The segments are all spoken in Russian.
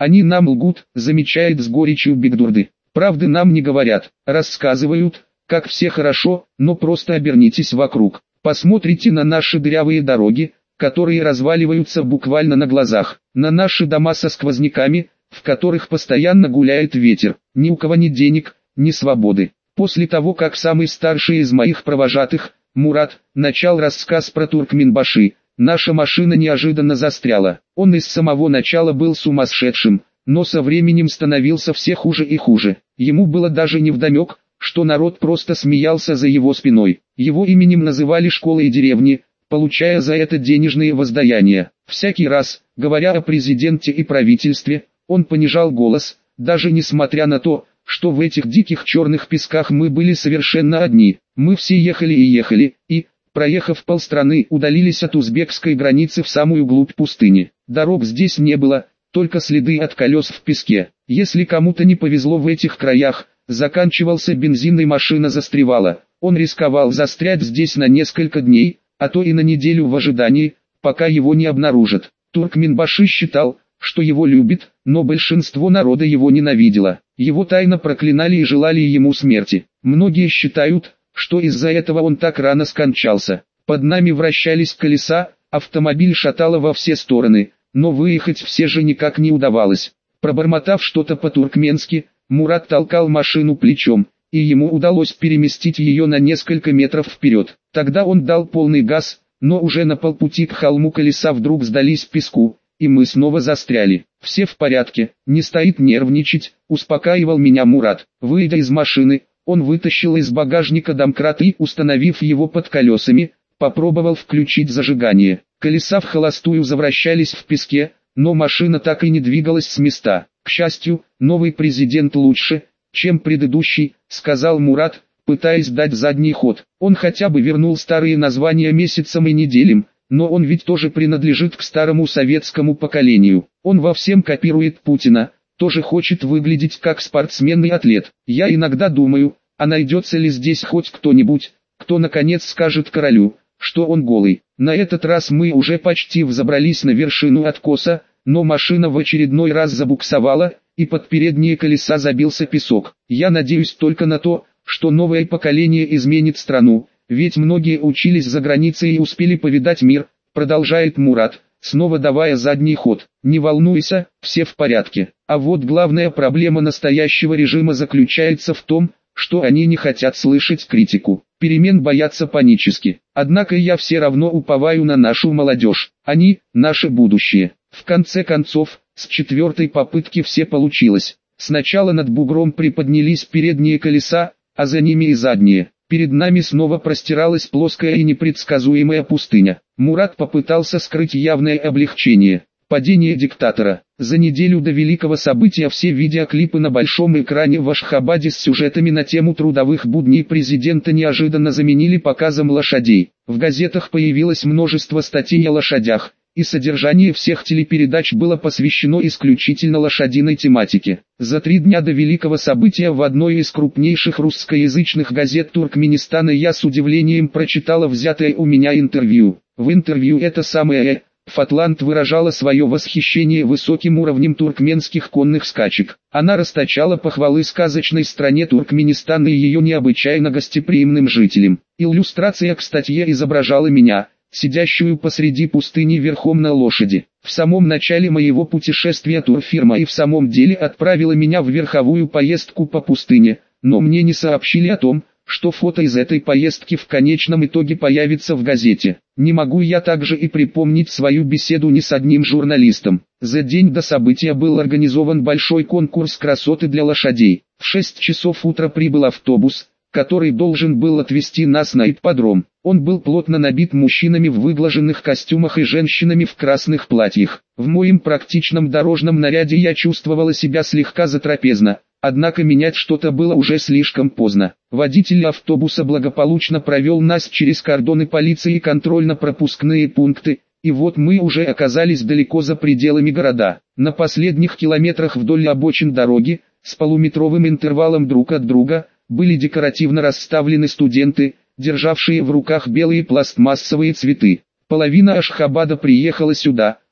Они нам лгут, замечает с горечью Бигдурды. Правды нам не говорят, рассказывают, как все хорошо, но просто обернитесь вокруг. Посмотрите на наши дырявые дороги, которые разваливаются буквально на глазах, на наши дома со сквозняками, в которых постоянно гуляет ветер. Ни у кого ни денег, ни свободы. После того, как самый старший из моих провожатых, Мурат, начал рассказ про Туркменбаши, наша машина неожиданно застряла. Он из самого начала был сумасшедшим, но со временем становился все хуже и хуже. Ему было даже невдомек, что народ просто смеялся за его спиной. Его именем называли школы и деревни, получая за это денежные воздаяния. Всякий раз, говоря о президенте и правительстве, он понижал голос, даже несмотря на то, что в этих диких черных песках мы были совершенно одни. Мы все ехали и, проехав полстраны, удалились от узбекской границы в самую глубь пустыни. Дорог здесь не было, только следы от колес в песке. Если кому-то не повезло в этих краях, заканчивался бензин и машина застревала. Он рисковал застрять здесь на несколько дней, а то и на неделю в ожидании, пока его не обнаружат. Туркменбаши считал, что его любит, но большинство народа его ненавидело. Его тайно проклинали и желали ему смерти. Многие считают, что из-за этого он так рано скончался. Под нами вращались колеса, автомобиль шатало во все стороны, но выехать все же никак не удавалось. Пробормотав что-то по-туркменски, Мурат толкал машину плечом, и ему удалось переместить ее на несколько метров вперед. Тогда он дал полный газ, но уже на полпути к холму колеса вдруг сдались в песку, и мы снова застряли. «Все в порядке, не стоит нервничать», — успокаивал меня Мурат. Выйдя из машины, он вытащил из багажника домкрат и, установив его под колесами, попробовал включить зажигание. Колеса в холостую завращались в песке, но машина так и не двигалась с места. «К счастью, новый президент лучше, чем предыдущий», — сказал Мурат, пытаясь дать задний ход. Он хотя бы вернул старые названия месяцам и неделям, но он ведь тоже принадлежит к старому советскому поколению. Он во всем копирует Путина, тоже хочет выглядеть как спортсмен и атлет. Я иногда думаю, а найдется ли здесь хоть кто-нибудь, кто наконец скажет королю, что он голый. На этот раз мы уже почти взобрались на вершину откоса, но машина в очередной раз забуксовала, и под передние колеса забился песок. Я надеюсь только на то, что новое поколение изменит страну, ведь многие учились за границей и успели повидать мир, продолжает Мурат, снова давая задний ход. Не волнуйся, все в порядке. А вот главная проблема настоящего режима заключается в том, что они не хотят слышать критику. Перемен боятся панически. Однако я все равно уповаю на нашу молодежь. Они – наше будущее. В конце концов, с четвертой попытки все получилось. Сначала над бугром приподнялись передние колеса, а за ними и задние. Перед нами снова простиралась плоская и непредсказуемая пустыня. Мурат попытался скрыть явное облегчение. Падение диктатора. За неделю до великого события все видеоклипы на большом экране в Ашхабаде с сюжетами на тему трудовых будней президента неожиданно заменили показом лошадей. В газетах появилось множество статей о лошадях, и содержание всех телепередач было посвящено исключительно лошадиной тематике. За 3 дня до великого события в одной из крупнейших русскоязычных газет Туркменистана я с удивлением прочитала взятое у меня интервью. В интервью это самое Фатланд выражала свое восхищение высоким уровнем туркменских конных скачек. Она расточала похвалы сказочной стране Туркменистан и ее необычайно гостеприимным жителям. Иллюстрация к статье изображала меня, сидящую посреди пустыни верхом на лошади. В самом начале моего путешествия турфирма и в самом деле отправила меня в верховую поездку по пустыне, но мне не сообщили о том, что фото из этой поездки в конечном итоге появится в газете. Не могу я также и припомнить свою беседу ни с одним журналистом. За день до события был организован большой конкурс красоты для лошадей. В 6 часов утра прибыл автобус, который должен был отвезти нас на ипподром. Он был плотно набит мужчинами в выглаженных костюмах и женщинами в красных платьях. В моем практичном дорожном наряде я чувствовала себя слегка затрапезно, однако менять что-то было уже слишком поздно. Водитель автобуса благополучно провел нас через кордоны полиции и контрольно-пропускные пункты, и вот мы уже оказались далеко за пределами города. На последних километрах вдоль обочин дороги, с полуметровым интервалом друг от друга, были декоративно расставлены студенты, державшие в руках белые пластмассовые цветы. Половина Ашхабада приехала сюда,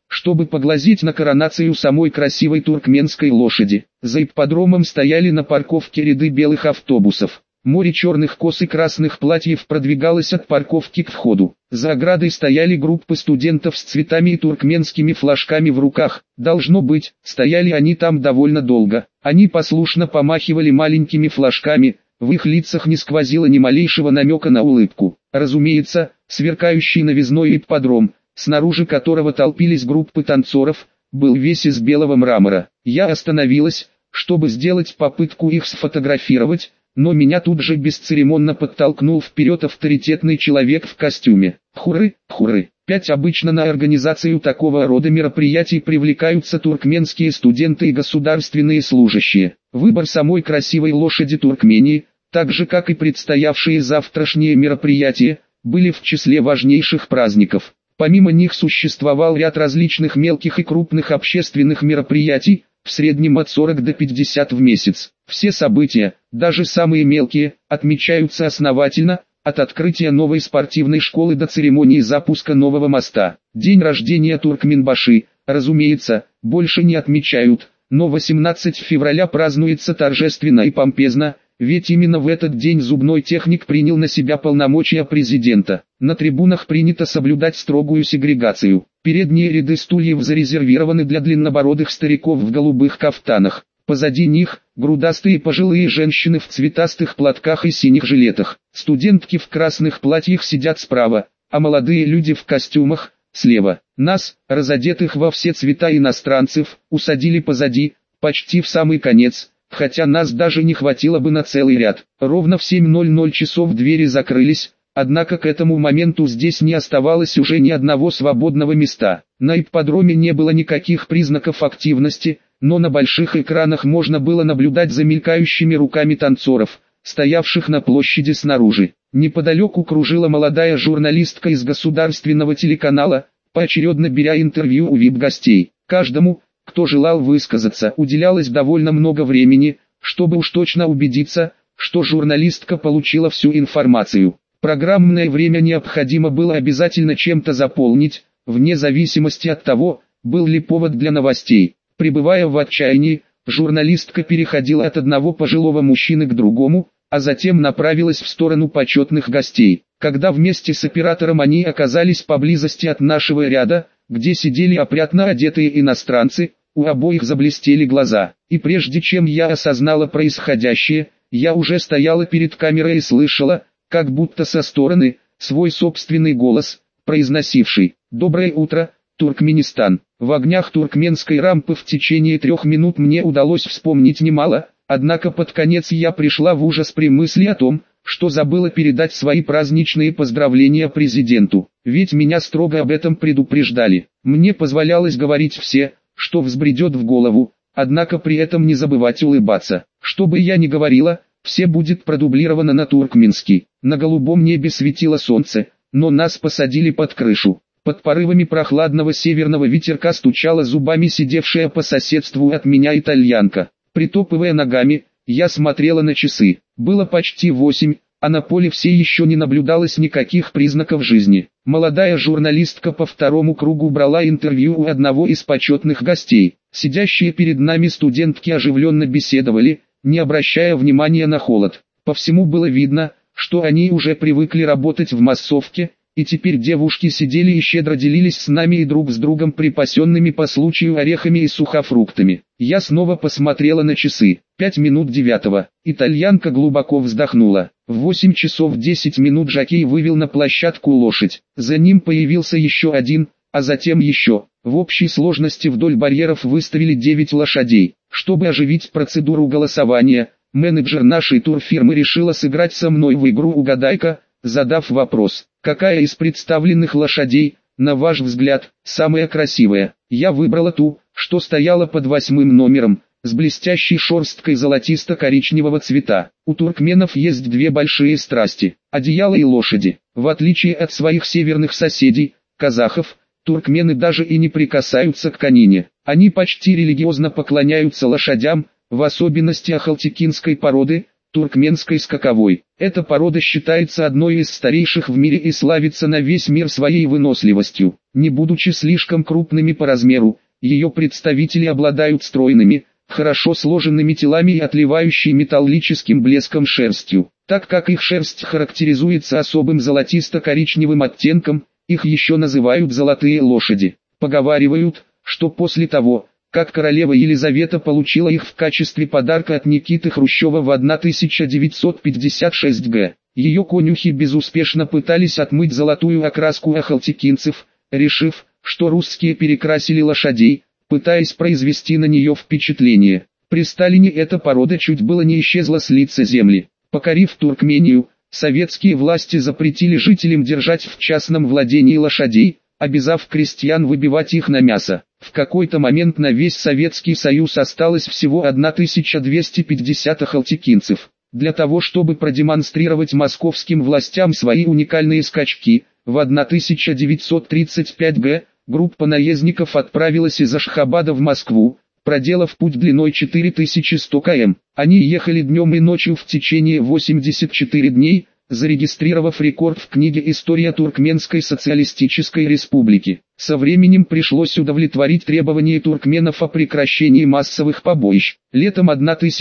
чтобы поглазеть на коронацию самой красивой туркменской лошади. За ипподромом стояли на парковке ряды белых автобусов. Море черных кос и красных платьев продвигалось от парковки к входу. За оградой стояли группы студентов с цветами и туркменскими флажками в руках. Должно быть, стояли они там довольно долго. Они послушно помахивали маленькими флажками, в их лицах не сквозило ни малейшего намека на улыбку. Разумеется, сверкающий новизной ипподром, снаружи которого толпились группы танцоров, был весь из белого мрамора. Я остановилась, чтобы сделать попытку их сфотографировать, но меня тут же бесцеремонно подтолкнул вперед авторитетный человек в костюме. Хуры, хуры. Обычно на организацию такого рода мероприятий привлекаются туркменские студенты и государственные служащие. Выбор самой красивой лошади Туркмении, так же как и предстоявшие завтрашние мероприятия, были в числе важнейших праздников. Помимо них существовал ряд различных мелких и крупных общественных мероприятий, в среднем от 40 до 50 в месяц. Все события, даже самые мелкие, отмечаются основательно, от открытия новой спортивной школы до церемонии запуска нового моста. День рождения Туркменбашы, разумеется, больше не отмечают, но 18 февраля празднуется торжественно и помпезно, ведь именно в этот день зубной техник принял на себя полномочия президента. На трибунах принято соблюдать строгую сегрегацию. Передние ряды стульев зарезервированы для длиннобородых стариков в голубых кафтанах. Позади них – грудастые пожилые женщины в цветастых платках и синих жилетах. Студентки в красных платьях сидят справа, а молодые люди в костюмах – слева. Нас, разодетых во все цвета иностранцев, усадили позади, почти в самый конец, хотя нас даже не хватило бы на целый ряд. Ровно в 7:00 часов двери закрылись, однако к этому моменту здесь не оставалось уже ни одного свободного места. На ипподроме не было никаких признаков активности, но на больших экранах можно было наблюдать за мелькающими руками танцоров, стоявших на площади снаружи. Неподалеку кружила молодая журналистка из государственного телеканала, поочередно беря интервью у вип-гостей. Каждому, кто желал высказаться, уделялось довольно много времени, чтобы уж точно убедиться, что журналистка получила всю информацию. Программное время необходимо было обязательно чем-то заполнить, вне зависимости от того, был ли повод для новостей. Пребывая в отчаянии, журналистка переходила от одного пожилого мужчины к другому, а затем направилась в сторону почетных гостей. Когда вместе с оператором они оказались поблизости от нашего ряда, где сидели опрятно одетые иностранцы, у обоих заблестели глаза. И прежде чем я осознала происходящее, я уже стояла перед камерой и слышала, как будто со стороны, свой собственный голос, произносивший «Доброе утро, Туркменистан». В огнях туркменской рампы в течение 3 минут мне удалось вспомнить немало, однако под конец я пришла в ужас при мысли о том, что забыла передать свои праздничные поздравления президенту, ведь меня строго об этом предупреждали. Мне позволялось говорить все, что взбредет в голову, однако при этом не забывать улыбаться. Что бы я ни говорила, все будет продублировано на туркменский. На голубом небе светило солнце, но нас посадили под крышу. Под порывами прохладного северного ветерка стучала зубами сидевшая по соседству от меня итальянка. Притопывая ногами, я смотрела на часы. Было почти 8, а на поле все еще не наблюдалось никаких признаков жизни. Молодая журналистка по второму кругу брала интервью у одного из почетных гостей. Сидящие перед нами студентки оживленно беседовали, не обращая внимания на холод. По всему было видно, что они уже привыкли работать в массовке, и теперь девушки сидели и щедро делились с нами и друг с другом припасенными по случаю орехами и сухофруктами. Я снова посмотрела на часы. 9:05. Итальянка глубоко вздохнула. В 8 часов 10 минут жокей вывел на площадку лошадь. За ним появился еще один, а затем еще. В общей сложности вдоль барьеров выставили 9 лошадей. Чтобы оживить процедуру голосования, менеджер нашей турфирмы решила сыграть со мной в игру «Угадайка», задав вопрос: какая из представленных лошадей, на ваш взгляд, самая красивая? Я выбрала ту, что стояла под 8-м номером, с блестящей шерсткой золотисто-коричневого цвета. У туркменов есть 2 большие страсти – одеяло и лошади. В отличие от своих северных соседей, казахов, туркмены даже и не прикасаются к конине. Они почти религиозно поклоняются лошадям, в особенности ахалтекинской породы, туркменской скаковой. Эта порода считается одной из старейших в мире и славится на весь мир своей выносливостью. Не будучи слишком крупными по размеру, ее представители обладают стройными, хорошо сложенными телами и отливающей металлическим блеском шерстью. Так как их шерсть характеризуется особым золотисто-коричневым оттенком, их еще называют «золотые лошади». Поговаривают, что после того, как королева Елизавета получила их в качестве подарка от Никиты Хрущева в 1956 г., ее конюхи безуспешно пытались отмыть золотую окраску ахалтекинцев, решив, что русские перекрасили лошадей, пытаясь произвести на нее впечатление. При Сталине эта порода чуть было не исчезла с лица земли. Покорив Туркмению, советские власти запретили жителям держать в частном владении лошадей, обязав крестьян выбивать их на мясо. В какой-то момент на весь Советский Союз осталось всего 1250 ахалтекинцев. Для того чтобы продемонстрировать московским властям свои уникальные скачки, в 1935 г. группа наездников отправилась из Ашхабада в Москву, проделав путь длиной 4100 км. Они ехали днем и ночью в течение 84 дней, зарегистрировав рекорд в книге «История Туркменской социалистической республики». Со временем пришлось удовлетворить требования туркменов о прекращении массовых побоищ. Летом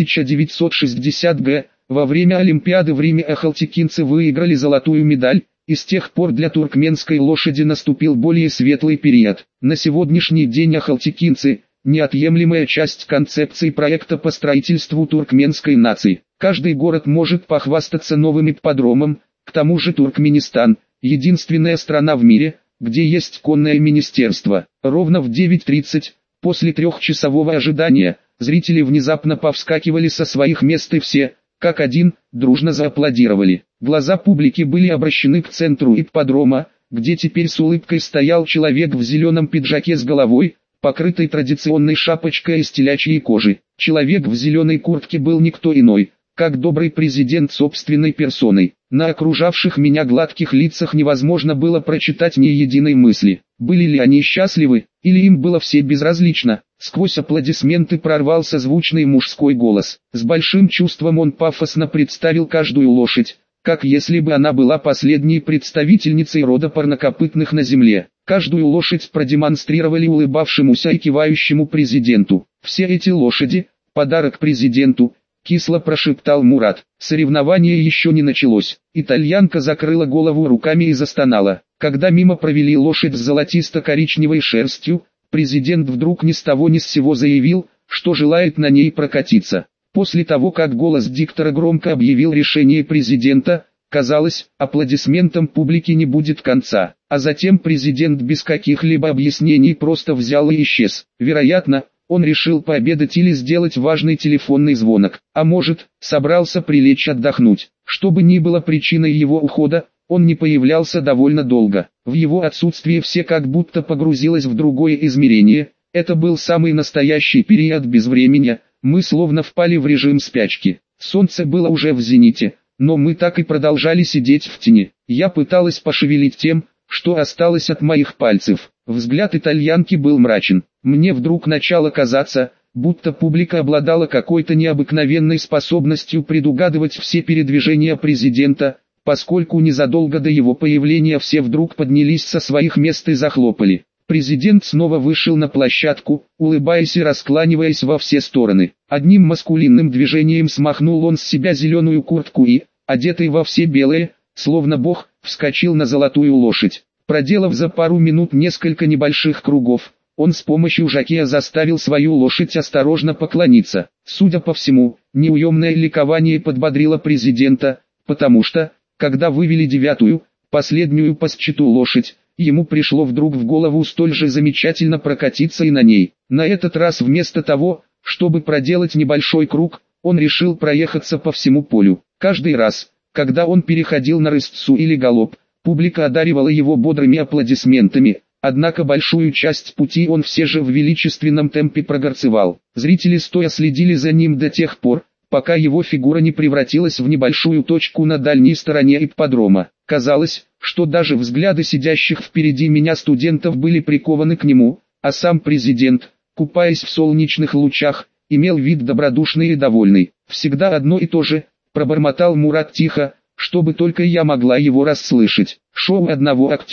1960 г. во время Олимпиады в Риме ахалтекинцы выиграли золотую медаль, и с тех пор для туркменской лошади наступил более светлый период. На сегодняшний день ахалтекинцы – неотъемлемая часть концепции проекта по строительству туркменской нации. Каждый город может похвастаться новым ипподромом, к тому же Туркменистан – единственная страна в мире, где есть конное министерство. Ровно в 9:30, после трехчасового ожидания, зрители внезапно повскакивали со своих мест и все, как один, дружно зааплодировали. Глаза публики были обращены к центру ипподрома, где теперь с улыбкой стоял человек в зеленом пиджаке с головой, покрытой традиционной шапочкой из телячьей кожи. Человек в зеленой куртке был никто иной, как добрый президент собственной персоной. На окружавших меня гладких лицах невозможно было прочитать ни единой мысли. Были ли они счастливы, или им было все безразлично? Сквозь аплодисменты прорвался звучный мужской голос. С большим чувством он пафосно представил каждую лошадь, как если бы она была последней представительницей рода парнокопытных на земле. Каждую лошадь продемонстрировали улыбавшемуся и кивающему президенту. Все эти лошади – подарок президенту, кисло прошептал Мурат. Соревнование еще не началось. Итальянка закрыла голову руками и застонала. Когда мимо провели лошадь с золотисто-коричневой шерстью, президент вдруг ни с того ни с сего заявил, что желает на ней прокатиться. После того, как голос диктора громко объявил решение президента, казалось, аплодисментам публики не будет конца. А затем президент без каких-либо объяснений просто взял и исчез. Вероятно, он решил пообедать или сделать важный телефонный звонок. А может, собрался прилечь отдохнуть. Что бы ни было причиной его ухода, он не появлялся довольно долго. В его отсутствие все как будто погрузилось в другое измерение. Это был самый настоящий период безвременья. Мы словно впали в режим спячки. Солнце было уже в зените, но мы так и продолжали сидеть в тени. Я пыталась пошевелить тем, что осталось от моих пальцев. Взгляд итальянки был мрачен. Мне вдруг начало казаться, будто публика обладала какой-то необыкновенной способностью предугадывать все передвижения президента, поскольку незадолго до его появления все вдруг поднялись со своих мест и захлопали. Президент снова вышел на площадку, улыбаясь и раскланиваясь во все стороны. Одним маскулинным движением смахнул он с себя зеленую куртку и, одетый во все белое, словно бог, вскочил на золотую лошадь. Проделав за пару минут несколько небольших кругов, он с помощью жокея заставил свою лошадь осторожно поклониться. Судя по всему, неуемное ликование подбодрило президента, потому что, когда вывели девятую, последнюю по счету лошадь, ему пришло вдруг в голову столь же замечательно прокатиться и на ней. На этот раз вместо того, чтобы проделать небольшой круг, он решил проехаться по всему полю. Каждый раз, когда он переходил на рысцу или галоп, публика одаривала его бодрыми аплодисментами, однако большую часть пути он все же в величественном темпе прогорцевал. Зрители стоя следили за ним до тех пор, пока его фигура не превратилась в небольшую точку на дальней стороне ипподрома. Казалось, что даже взгляды сидящих впереди меня студентов были прикованы к нему, а сам президент, купаясь в солнечных лучах, имел вид добродушный и довольный. «Всегда одно и то же», — пробормотал Мурат тихо, чтобы только я могла его расслышать. «Шоу одного актера.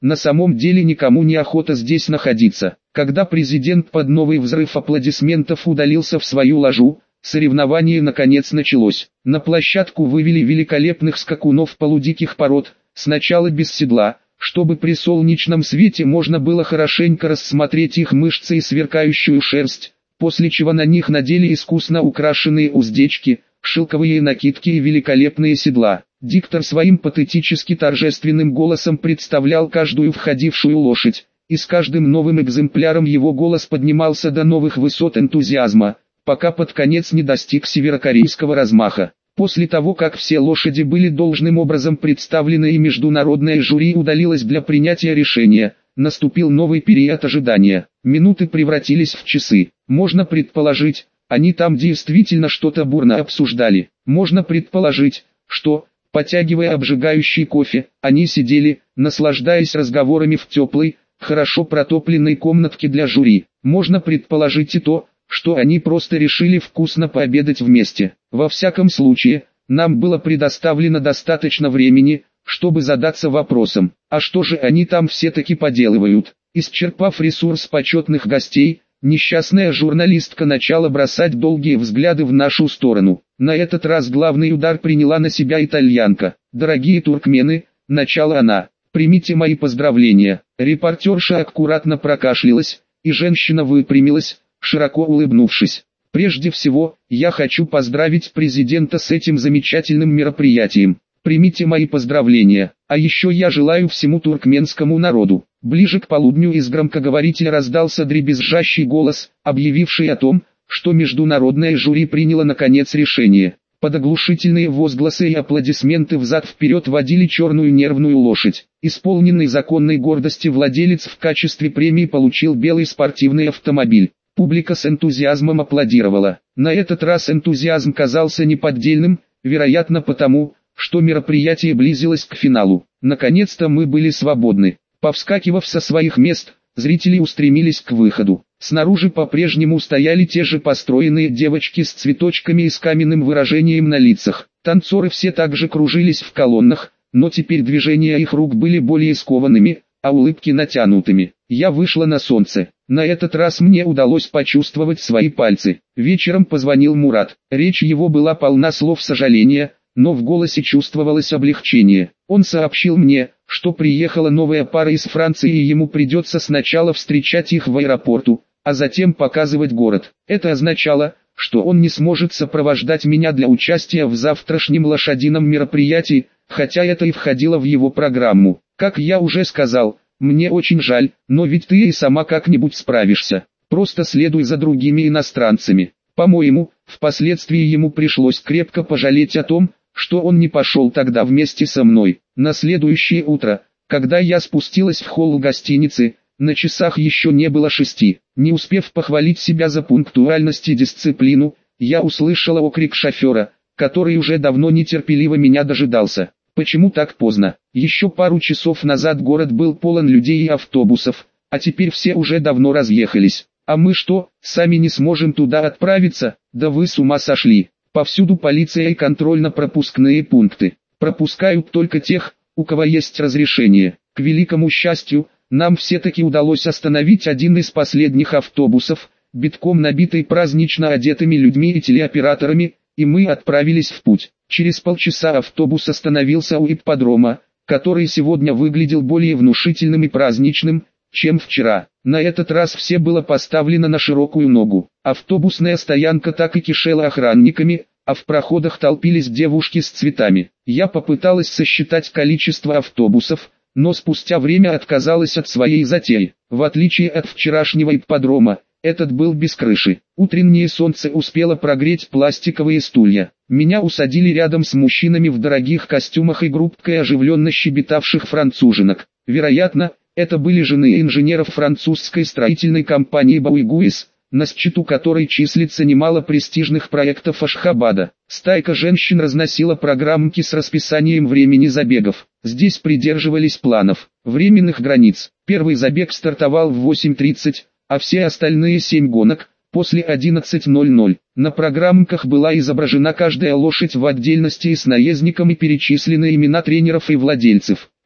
На самом деле никому не охота здесь находиться. Когда президент под новый взрыв аплодисментов удалился в свою ложу, соревнование наконец началось. На площадку вывели великолепных скакунов полудиких пород, сначала без седла, чтобы при солнечном свете можно было хорошенько рассмотреть их мышцы и сверкающую шерсть, после чего на них надели искусно украшенные уздечки, шелковые накидки и великолепные седла. Диктор своим патетически торжественным голосом представлял каждую входившую лошадь, и с каждым новым экземпляром его голос поднимался до новых высот энтузиазма, пока под конец не достиг северокорейского размаха. После того, как все лошади были должным образом представлены и международное жюри удалилось для принятия решения, наступил новый период ожидания. Минуты превратились в часы. Можно предположить, они там действительно что-то бурно обсуждали. Можно предположить, что, потягивая обжигающий кофе, они сидели, наслаждаясь разговорами в теплой, хорошо протопленной комнатке для жюри. Можно предположить и то, что они просто решили вкусно пообедать вместе. Во всяком случае, нам было предоставлено достаточно времени, чтобы задаться вопросом, а что же они там все-таки поделывают. Исчерпав ресурс почетных гостей, несчастная журналистка начала бросать долгие взгляды в нашу сторону. На этот раз главный удар приняла на себя итальянка. «Дорогие туркмены», — начала она, — «примите мои поздравления». Репортерша аккуратно прокашлялась, и женщина выпрямилась, широко улыбнувшись. «Прежде всего, я хочу поздравить президента с этим замечательным мероприятием. Примите мои поздравления. А еще я желаю всему туркменскому народу». Ближе к полудню из громкоговорителя раздался дребезжащий голос, объявивший о том, что международное жюри приняло наконец решение. Под оглушительные возгласы и аплодисменты взад-вперед водили черную нервную лошадь. Исполненный законной гордости владелец в качестве премии получил белый спортивный автомобиль. Публика с энтузиазмом аплодировала. На этот раз энтузиазм казался неподдельным, вероятно потому, что мероприятие близилось к финалу. Наконец-то мы были свободны. Повскакивав со своих мест, зрители устремились к выходу. Снаружи по-прежнему стояли те же построенные девочки с цветочками и с каменным выражением на лицах. Танцоры все также кружились в колоннах, но теперь движения их рук были более скованными, а улыбки натянутыми. Я вышла на солнце. На этот раз мне удалось почувствовать свои пальцы. Вечером позвонил Мурат. Речь его была полна слов сожаления, но в голосе чувствовалось облегчение. Он сообщил мне, что приехала новая пара из Франции и ему придется сначала встречать их в аэропорту, а затем показывать город. Это означало, что он не сможет сопровождать меня для участия в завтрашнем лошадином мероприятии, хотя это и входило в его программу. Как я уже сказал, мне очень жаль, но ведь ты и сама как-нибудь справишься. Просто следуй за другими иностранцами. По-моему, впоследствии ему пришлось крепко пожалеть о том, что он не пошел тогда вместе со мной. На следующее утро, когда я спустилась в холл гостиницы, на часах еще не было 6. Не успев похвалить себя за пунктуальность и дисциплину, я услышала окрик шофера, который уже давно нетерпеливо меня дожидался. Почему так поздно? Еще пару часов назад город был полон людей и автобусов, а теперь все уже давно разъехались. А мы что, сами не сможем туда отправиться? Да вы с ума сошли. Повсюду полиция и контрольно-пропускные пункты. Пропускают только тех, у кого есть разрешение. К великому счастью, нам все-таки удалось остановить один из последних автобусов, битком набитый празднично одетыми людьми и телеоператорами, и мы отправились в путь. Через полчаса автобус остановился у ипподрома, который сегодня выглядел более внушительным и праздничным, чем вчера. На этот раз все было поставлено на широкую ногу. Автобусная стоянка так и кишела охранниками, а в проходах толпились девушки с цветами. Я попыталась сосчитать количество автобусов, но спустя время отказалась от своей затеи. В отличие от вчерашнего ипподрома, этот был без крыши. Утреннее солнце успело прогреть пластиковые стулья. Меня усадили рядом с мужчинами в дорогих костюмах и группкой оживленно щебетавших француженок. Вероятно, это были жены инженеров французской строительной компании Бауигуис, на счету которой числится немало престижных проектов Ашхабада. Стайка женщин разносила программки с расписанием времени забегов. Здесь придерживались планов, временных границ. Первый забег стартовал в 8:30, а все остальные 7 гонок после 11:00. На программках была изображена каждая лошадь в отдельности и с наездником и перечислены имена тренеров и владельцев.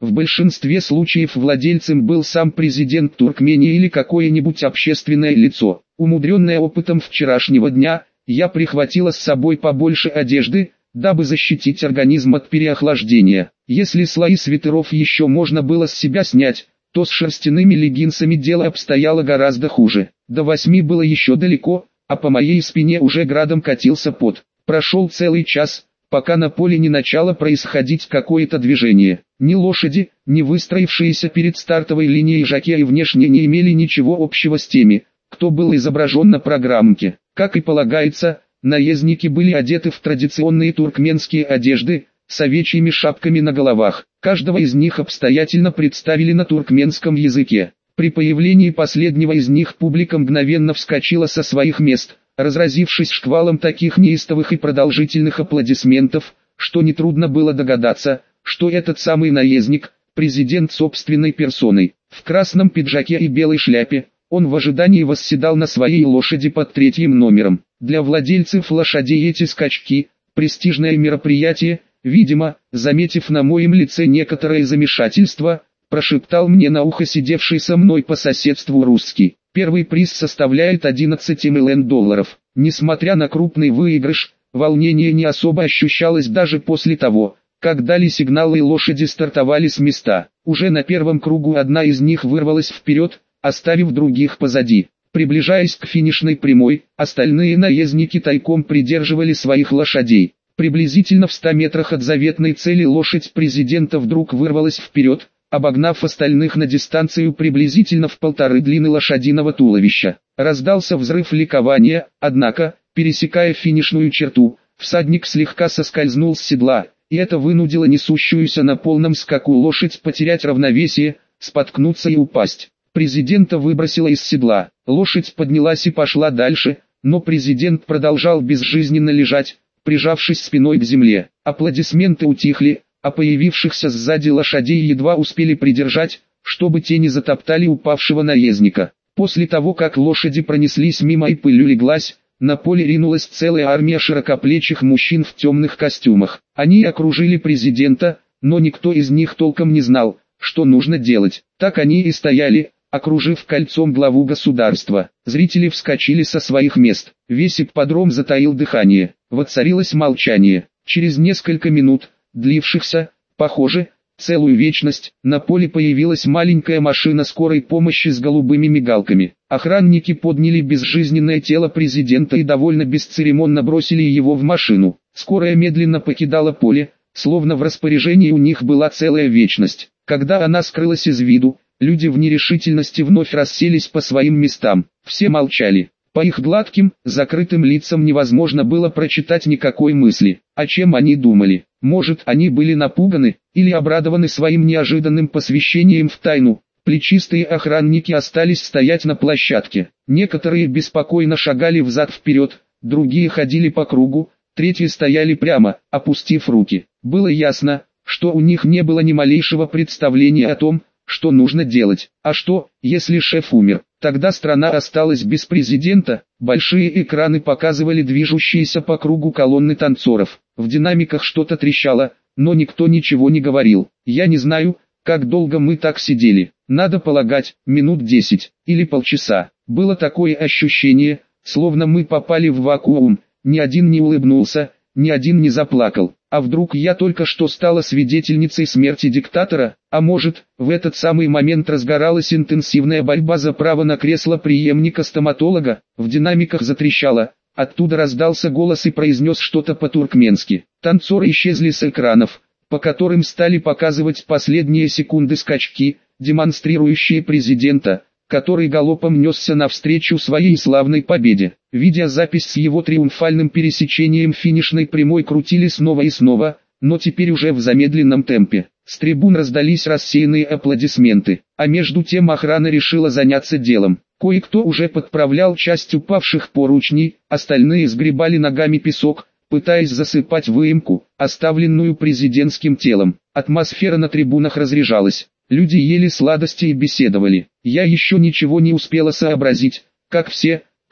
В большинстве случаев владельцем был сам президент Туркмении или какое-нибудь общественное лицо. Умудренная опытом вчерашнего дня, я прихватила с собой побольше одежды, дабы защитить организм от переохлаждения. Если слои свитеров еще можно было с себя снять, то с шерстяными леггинсами дело обстояло гораздо хуже. До 8 было еще далеко, а по моей спине уже градом катился пот. Прошел целый час, пока на поле не начало происходить какое-то движение. Ни лошади, ни выстроившиеся перед стартовой линией жокеи внешне не имели ничего общего с теми, кто был изображен на программке. Как и полагается, наездники были одеты в традиционные туркменские одежды, с овечьими шапками на головах. Каждого из них обстоятельно представили на туркменском языке. При появлении последнего из них публика мгновенно вскочила со своих мест, разразившись шквалом таких неистовых и продолжительных аплодисментов, что нетрудно было догадаться, что этот самый наездник, президент собственной персоной. В красном пиджаке и белой шляпе, он в ожидании восседал на своей лошади под 3-м номером. Для владельцев лошадей эти скачки – престижное мероприятие. Видимо, заметив на моем лице некоторое замешательство, прошептал мне на ухо сидевший со мной по соседству русский. Первый приз составляет 11 миллионов долларов. Несмотря на крупный выигрыш, волнение не особо ощущалось даже после того, как дали сигналы и лошади стартовали с места. Уже на первом кругу одна из них вырвалась вперед, оставив других позади. Приближаясь к финишной прямой, остальные наездники тайком придерживали своих лошадей. Приблизительно в 100 метрах от заветной цели лошадь президента вдруг вырвалась вперед, обогнав остальных на дистанцию приблизительно в 1,5 длины лошадиного туловища. Раздался взрыв ликования, однако, пересекая финишную черту, всадник слегка соскользнул с седла, и это вынудило несущуюся на полном скаку лошадь потерять равновесие, споткнуться и упасть. Президента выбросило из седла, лошадь поднялась и пошла дальше, но президент продолжал безжизненно лежать, прижавшись спиной к земле. Аплодисменты утихли, а появившихся сзади лошадей едва успели придержать, чтобы те не затоптали упавшего наездника. После того, как лошади пронеслись мимо и пыль улеглась, на поле ринулась целая армия широкоплечих мужчин в темных костюмах. Они окружили президента, но никто из них толком не знал, что нужно делать. Так они и стояли, окружив кольцом главу государства. Зрители вскочили со своих мест. Весь ипподром затаил дыхание. Воцарилось молчание. Через несколько минут, длившихся, похоже, целую вечность, на поле появилась маленькая машина скорой помощи с голубыми мигалками. Охранники подняли безжизненное тело президента и довольно бесцеремонно бросили его в машину. Скорая медленно покидала поле, словно в распоряжении у них была целая вечность. Когда она скрылась из виду, люди в нерешительности вновь расселись по своим местам. Все молчали. По их гладким, закрытым лицам невозможно было прочитать никакой мысли. О чем они думали? Может, они были напуганы, или обрадованы своим неожиданным посвящением в тайну. Плечистые охранники остались стоять на площадке. Некоторые беспокойно шагали взад-вперед, другие ходили по кругу, третьи стояли прямо, опустив руки. Было ясно, что у них не было ни малейшего представления о том, что нужно делать. А что, если шеф умер? Тогда страна осталась без президента. Большие экраны показывали движущиеся по кругу колонны танцоров. В динамиках что-то трещало, но никто ничего не говорил. Я не знаю, как долго мы так сидели. Надо полагать, минут 10 или полчаса. Было такое ощущение, словно мы попали в вакуум. Ни один не улыбнулся, ни один не заплакал. А вдруг я только что стала свидетельницей смерти диктатора? А может, в этот самый момент разгоралась интенсивная борьба за право на кресло преемника стоматолога? В динамиках затрещало, оттуда раздался голос и произнес что-то по-туркменски. Танцоры исчезли с экранов, по которым стали показывать последние секунды скачки, демонстрирующие президента, который галопом несся навстречу своей славной победе. Видеозапись с его триумфальным пересечением финишной прямой крутили снова и снова, но теперь уже в замедленном темпе. С трибун раздались рассеянные аплодисменты, а между тем охрана решила заняться делом. Кое-кто уже подправлял часть упавших поручней, остальные сгребали ногами песок, пытаясь засыпать выемку, оставленную президентским телом. Атмосфера на трибунах разряжалась. Люди ели сладости и беседовали. Я еще ничего не успела сообразить, как все,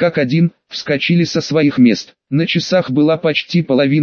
как один, вскочили со своих мест. На часах была почти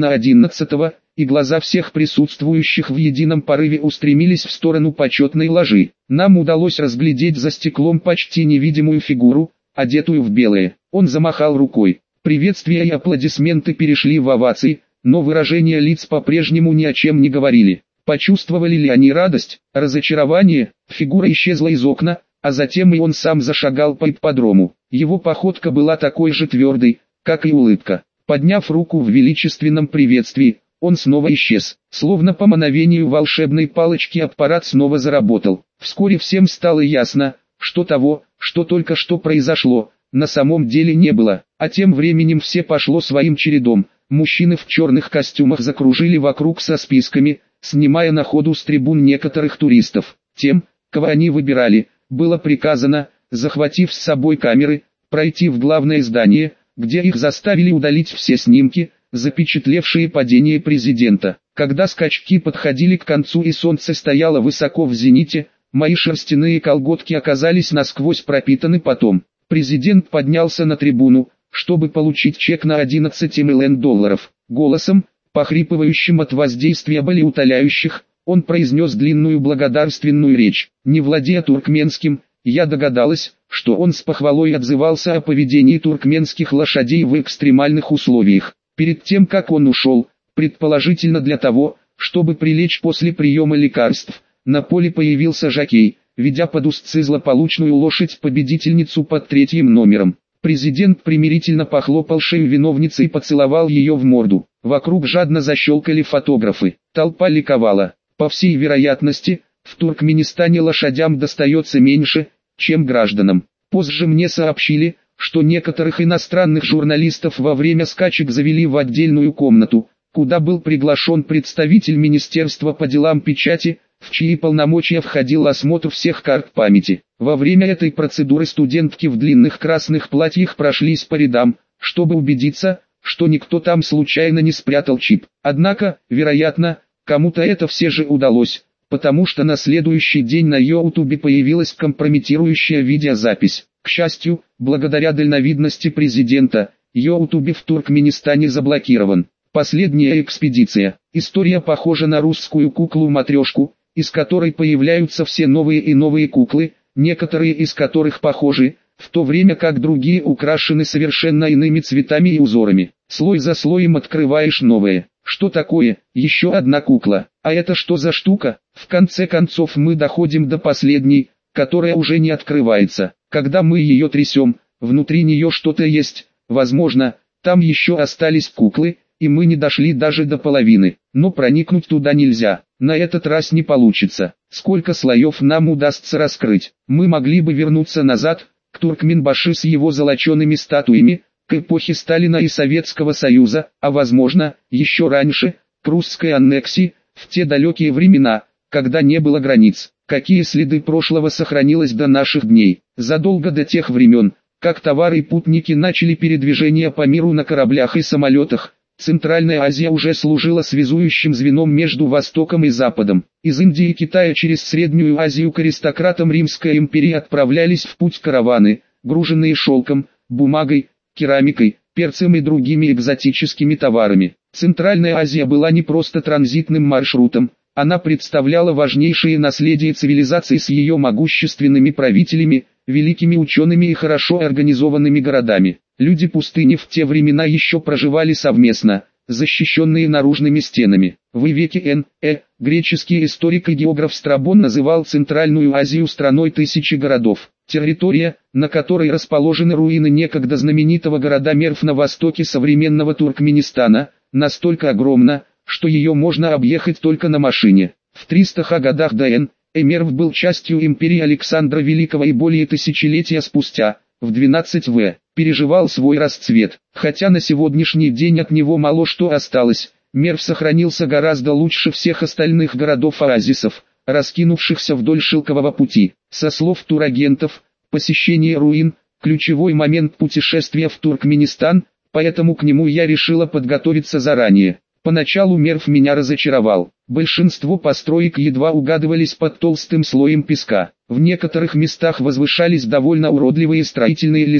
10:30, и глаза всех присутствующих в едином порыве устремились в сторону почетной ложи. Нам удалось разглядеть за стеклом почти невидимую фигуру, одетую в белое. Он замахал рукой. Приветствия и аплодисменты перешли в овации, но выражения лиц по-прежнему ни о чем не говорили. Почувствовали ли они радость, разочарование? Фигура исчезла из окна, а затем и он сам зашагал по ипподрому. Его походка была такой же твердой, как и улыбка. Подняв руку в величественном приветствии, он снова исчез. Словно по мановению волшебной палочки аппарат снова заработал. Вскоре всем стало ясно, что того, что только что произошло, на самом деле не было. А тем временем все пошло своим чередом. Мужчины в черных костюмах закружили вокруг со списками, снимая на ходу с трибун некоторых туристов. Тем, кого они выбирали, было приказано, захватив с собой камеры, пройти в главное здание, где их заставили удалить все снимки, запечатлевшие падение президента. Когда скачки подходили к концу и солнце стояло высоко в зените, мои шерстяные колготки оказались насквозь пропитаны потом. Президент поднялся на трибуну, чтобы получить чек на 11 миллионов долларов. Голосом, похрипывающим от воздействия болеутоляющих, он произнес длинную благодарственную речь. Не владея туркменским, я догадалась, что он с похвалой отзывался о поведении туркменских лошадей в экстремальных условиях. Перед тем как он ушел, предположительно для того, чтобы прилечь после приема лекарств, на поле появился жокей, ведя под узцы злополучную лошадь-победительницу под 3-м номером. Президент примирительно похлопал шею виновницы и поцеловал ее в морду. Вокруг жадно защелкали фотографы. Толпа ликовала. По всей вероятности, в Туркменистане лошадям достается меньше, чем гражданам. Позже мне сообщили, что некоторых иностранных журналистов во время скачек завели в отдельную комнату, куда был приглашен представитель Министерства по делам печати, в чьи полномочия входил осмотр всех карт памяти. Во время этой процедуры студентки в длинных красных платьях прошлись по рядам, чтобы убедиться, что никто там случайно не спрятал чип. Однако, вероятно, кому-то это все же удалось, потому что на следующий день на YouTube появилась компрометирующая видеозапись. К счастью, благодаря дальновидности президента, YouTube в Туркменистане заблокирован. Последняя экспедиция. История похожа на русскую куклу-матрешку, из которой появляются все новые и новые куклы, некоторые из которых похожи, в то время как другие украшены совершенно иными цветами и узорами. Слой за слоем открываешь новое. Что такое? Еще одна кукла. А это что за штука? В конце концов мы доходим до последней, которая уже не открывается. Когда мы ее трясем, внутри нее что-то есть, возможно, там еще остались куклы, и мы не дошли даже до половины. Но проникнуть туда нельзя. На этот раз не получится. Сколько слоев нам удастся раскрыть? Мы могли бы вернуться назад, к Туркменбашы с его золочеными статуями, к эпохе Сталина и Советского Союза, а возможно, еще раньше, к русской аннексии, в те далекие времена, когда не было границ. Какие следы прошлого сохранилось до наших дней? Задолго до тех времен, как товары и путники начали передвижение по миру на кораблях и самолетах, Центральная Азия уже служила связующим звеном между Востоком и Западом. Из Индии и Китая через Среднюю Азию к аристократам Римской империи отправлялись в путь караваны, груженные шелком, бумагой, керамикой, перцем и другими экзотическими товарами. Центральная Азия была не просто транзитным маршрутом, она представляла важнейшее наследие цивилизации с ее могущественными правителями, великими учеными и хорошо организованными городами. Люди пустыни в те времена еще проживали совместно, защищенные наружными стенами. В веке Н.Э. греческий историк и географ Страбон называл Центральную Азию страной тысячи городов. Территория, на которой расположены руины некогда знаменитого города Мерв на востоке современного Туркменистана, настолько огромна, что ее можно объехать только на машине. В 300 годах до Н.Э. Мерв был частью империи Александра Великого и более тысячелетия спустя, в 12 в. переживал свой расцвет. Хотя на сегодняшний день от него мало что осталось, Мерв сохранился гораздо лучше всех остальных городов-оазисов, раскинувшихся вдоль Шелкового пути. Со слов турагентов, посещение руин – ключевой момент путешествия в Туркменистан, поэтому к нему я решила подготовиться заранее. Поначалу Мерв меня разочаровал. Большинство построек едва угадывались под толстым слоем песка. В некоторых местах возвышались довольно уродливые строительные леса,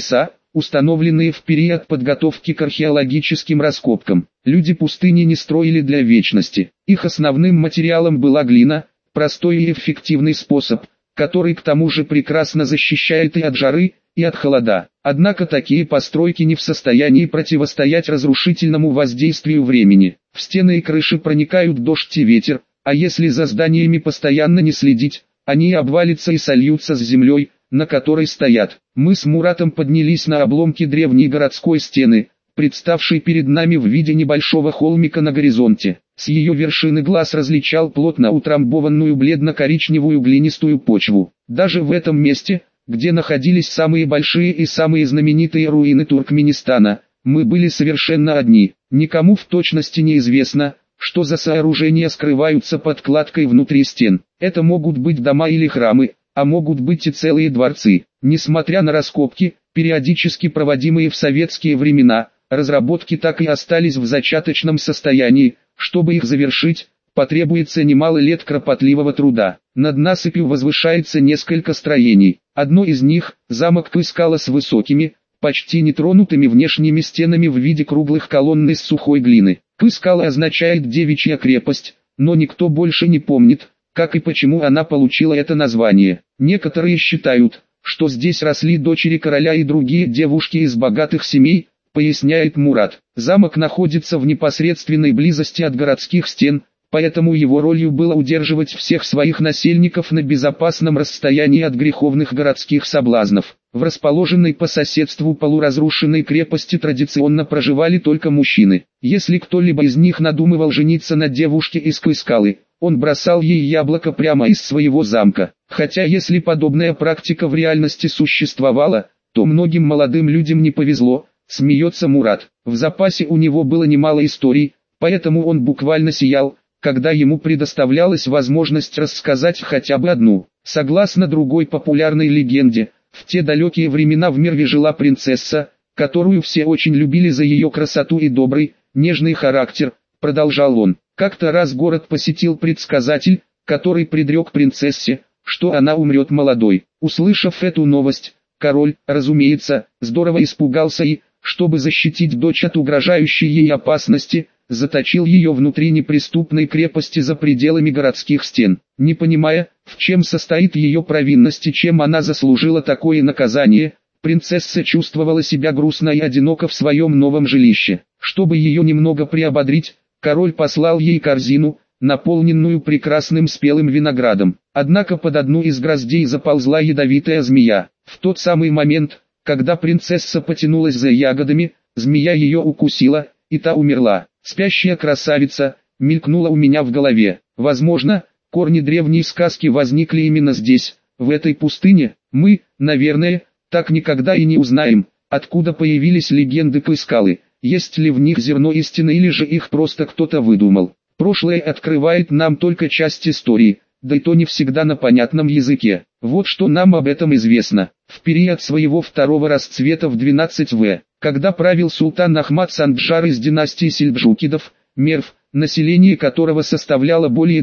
установленные в период подготовки к археологическим раскопкам. Люди пустыни не строили для вечности. Их основным материалом была глина, простой и эффективный способ, который к тому же прекрасно защищает и от жары, и от холода. Однако такие постройки не в состоянии противостоять разрушительному воздействию времени. В стены и крыши проникают дождь и ветер, а если за зданиями постоянно не следить, они обвалятся и сольются с землей, на которой стоят. Мы с Муратом поднялись на обломки древней городской стены, представшей перед нами в виде небольшого холмика на горизонте. С ее вершины глаз различал плотно утрамбованную бледно-коричневую глинистую почву. Даже в этом месте, где находились самые большие и самые знаменитые руины Туркменистана, мы были совершенно одни. Никому в точности не известно, что за сооружения скрываются под кладкой внутри стен. Это могут быть дома или храмы, а могут быть и целые дворцы. Несмотря на раскопки, периодически проводимые в советские времена, разработки так и остались в зачаточном состоянии. Чтобы их завершить, потребуется немало лет кропотливого труда. Над насыпью возвышается несколько строений. Одно из них – замок Кыскала с высокими, почти нетронутыми внешними стенами в виде круглых колонн из сухой глины. Кыскала означает «девичья крепость», но никто больше не помнит, как и почему она получила это название. Некоторые считают, что здесь росли дочери короля и другие девушки из богатых семей, поясняет Мурат. Замок находится в непосредственной близости от городских стен, поэтому его ролью было удерживать всех своих насельников на безопасном расстоянии от греховных городских соблазнов. В расположенной по соседству полуразрушенной крепости традиционно проживали только мужчины. Если кто-либо из них надумывал жениться на девушке из Кыскалы, он бросал ей яблоко прямо из своего замка. Хотя если подобная практика в реальности существовала, то многим молодым людям не повезло, смеется Мурат. В запасе у него было немало историй, поэтому он буквально сиял, когда ему предоставлялась возможность рассказать хотя бы одну. Согласно другой популярной легенде, в те далекие времена в Мерве жила принцесса, которую все очень любили за ее красоту и добрый, нежный характер, продолжал он. Как-то раз город посетил предсказатель, который предрек принцессе, что она умрет молодой. Услышав эту новость, король, разумеется, здорово испугался и, чтобы защитить дочь от угрожающей ей опасности, заточил ее внутри неприступной крепости за пределами городских стен. Не понимая, в чем состоит ее провинность и чем она заслужила такое наказание, принцесса чувствовала себя грустно и одиноко в своем новом жилище. Чтобы ее немного приободрить, король послал ей корзину, наполненную прекрасным спелым виноградом. Однако под одну из гроздей заползла ядовитая змея. В тот самый момент, когда принцесса потянулась за ягодами, змея ее укусила, и та умерла. Спящая красавица, мелькнула у меня в голове. Возможно, корни древней сказки возникли именно здесь, в этой пустыне. Мы, наверное, так никогда и не узнаем, откуда появились легенды Кыскалы, есть ли в них зерно истины или же их просто кто-то выдумал. Прошлое открывает нам только часть истории, да и то не всегда на понятном языке. Вот что нам об этом известно. В период своего второго расцвета в 12 в. когда правил султан Ахмад Санджар из династии сельджукидов, Мерв, население которого составляло более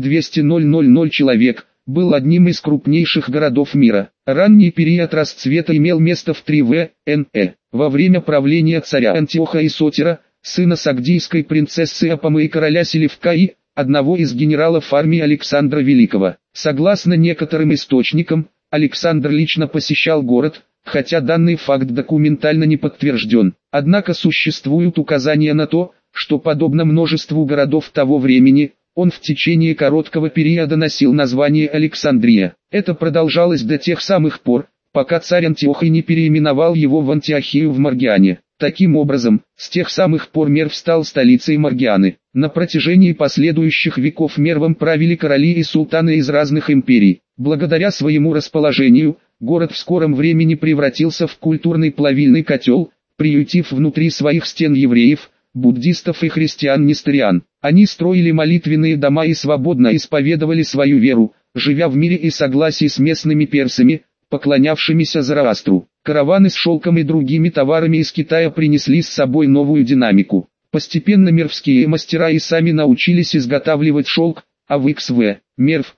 200 человек, был одним из крупнейших городов мира. Ранний период расцвета имел место в 3 в.Н.Э. Во время правления царя Антиоха Исотира, сына сагдийской принцессы Апамы и короля Селевка и одного из генералов армии Александра Великого. Согласно некоторым источникам, Александр лично посещал город, хотя данный факт документально не подтвержден. Однако существуют указания на то, что подобно множеству городов того времени, он в течение короткого периода носил название Александрия. Это продолжалось до тех самых пор, пока царь Антиохий не переименовал его в Антиохию в Маргиане. Таким образом, с тех самых пор Мерв стал столицей Маргианы. На протяжении последующих веков Мервом правили короли и султаны из разных империй. Благодаря своему расположению, город в скором времени превратился в культурный плавильный котел, приютив внутри своих стен евреев, буддистов и христиан-несториан. Они строили молитвенные дома и свободно исповедовали свою веру, живя в мире и согласии с местными персами, поклонявшимися Зороастру. Караваны с шелком и другими товарами из Китая принесли с собой новую динамику. Постепенно мервские мастера и сами научились изготавливать шелк, а в XV. Мерв,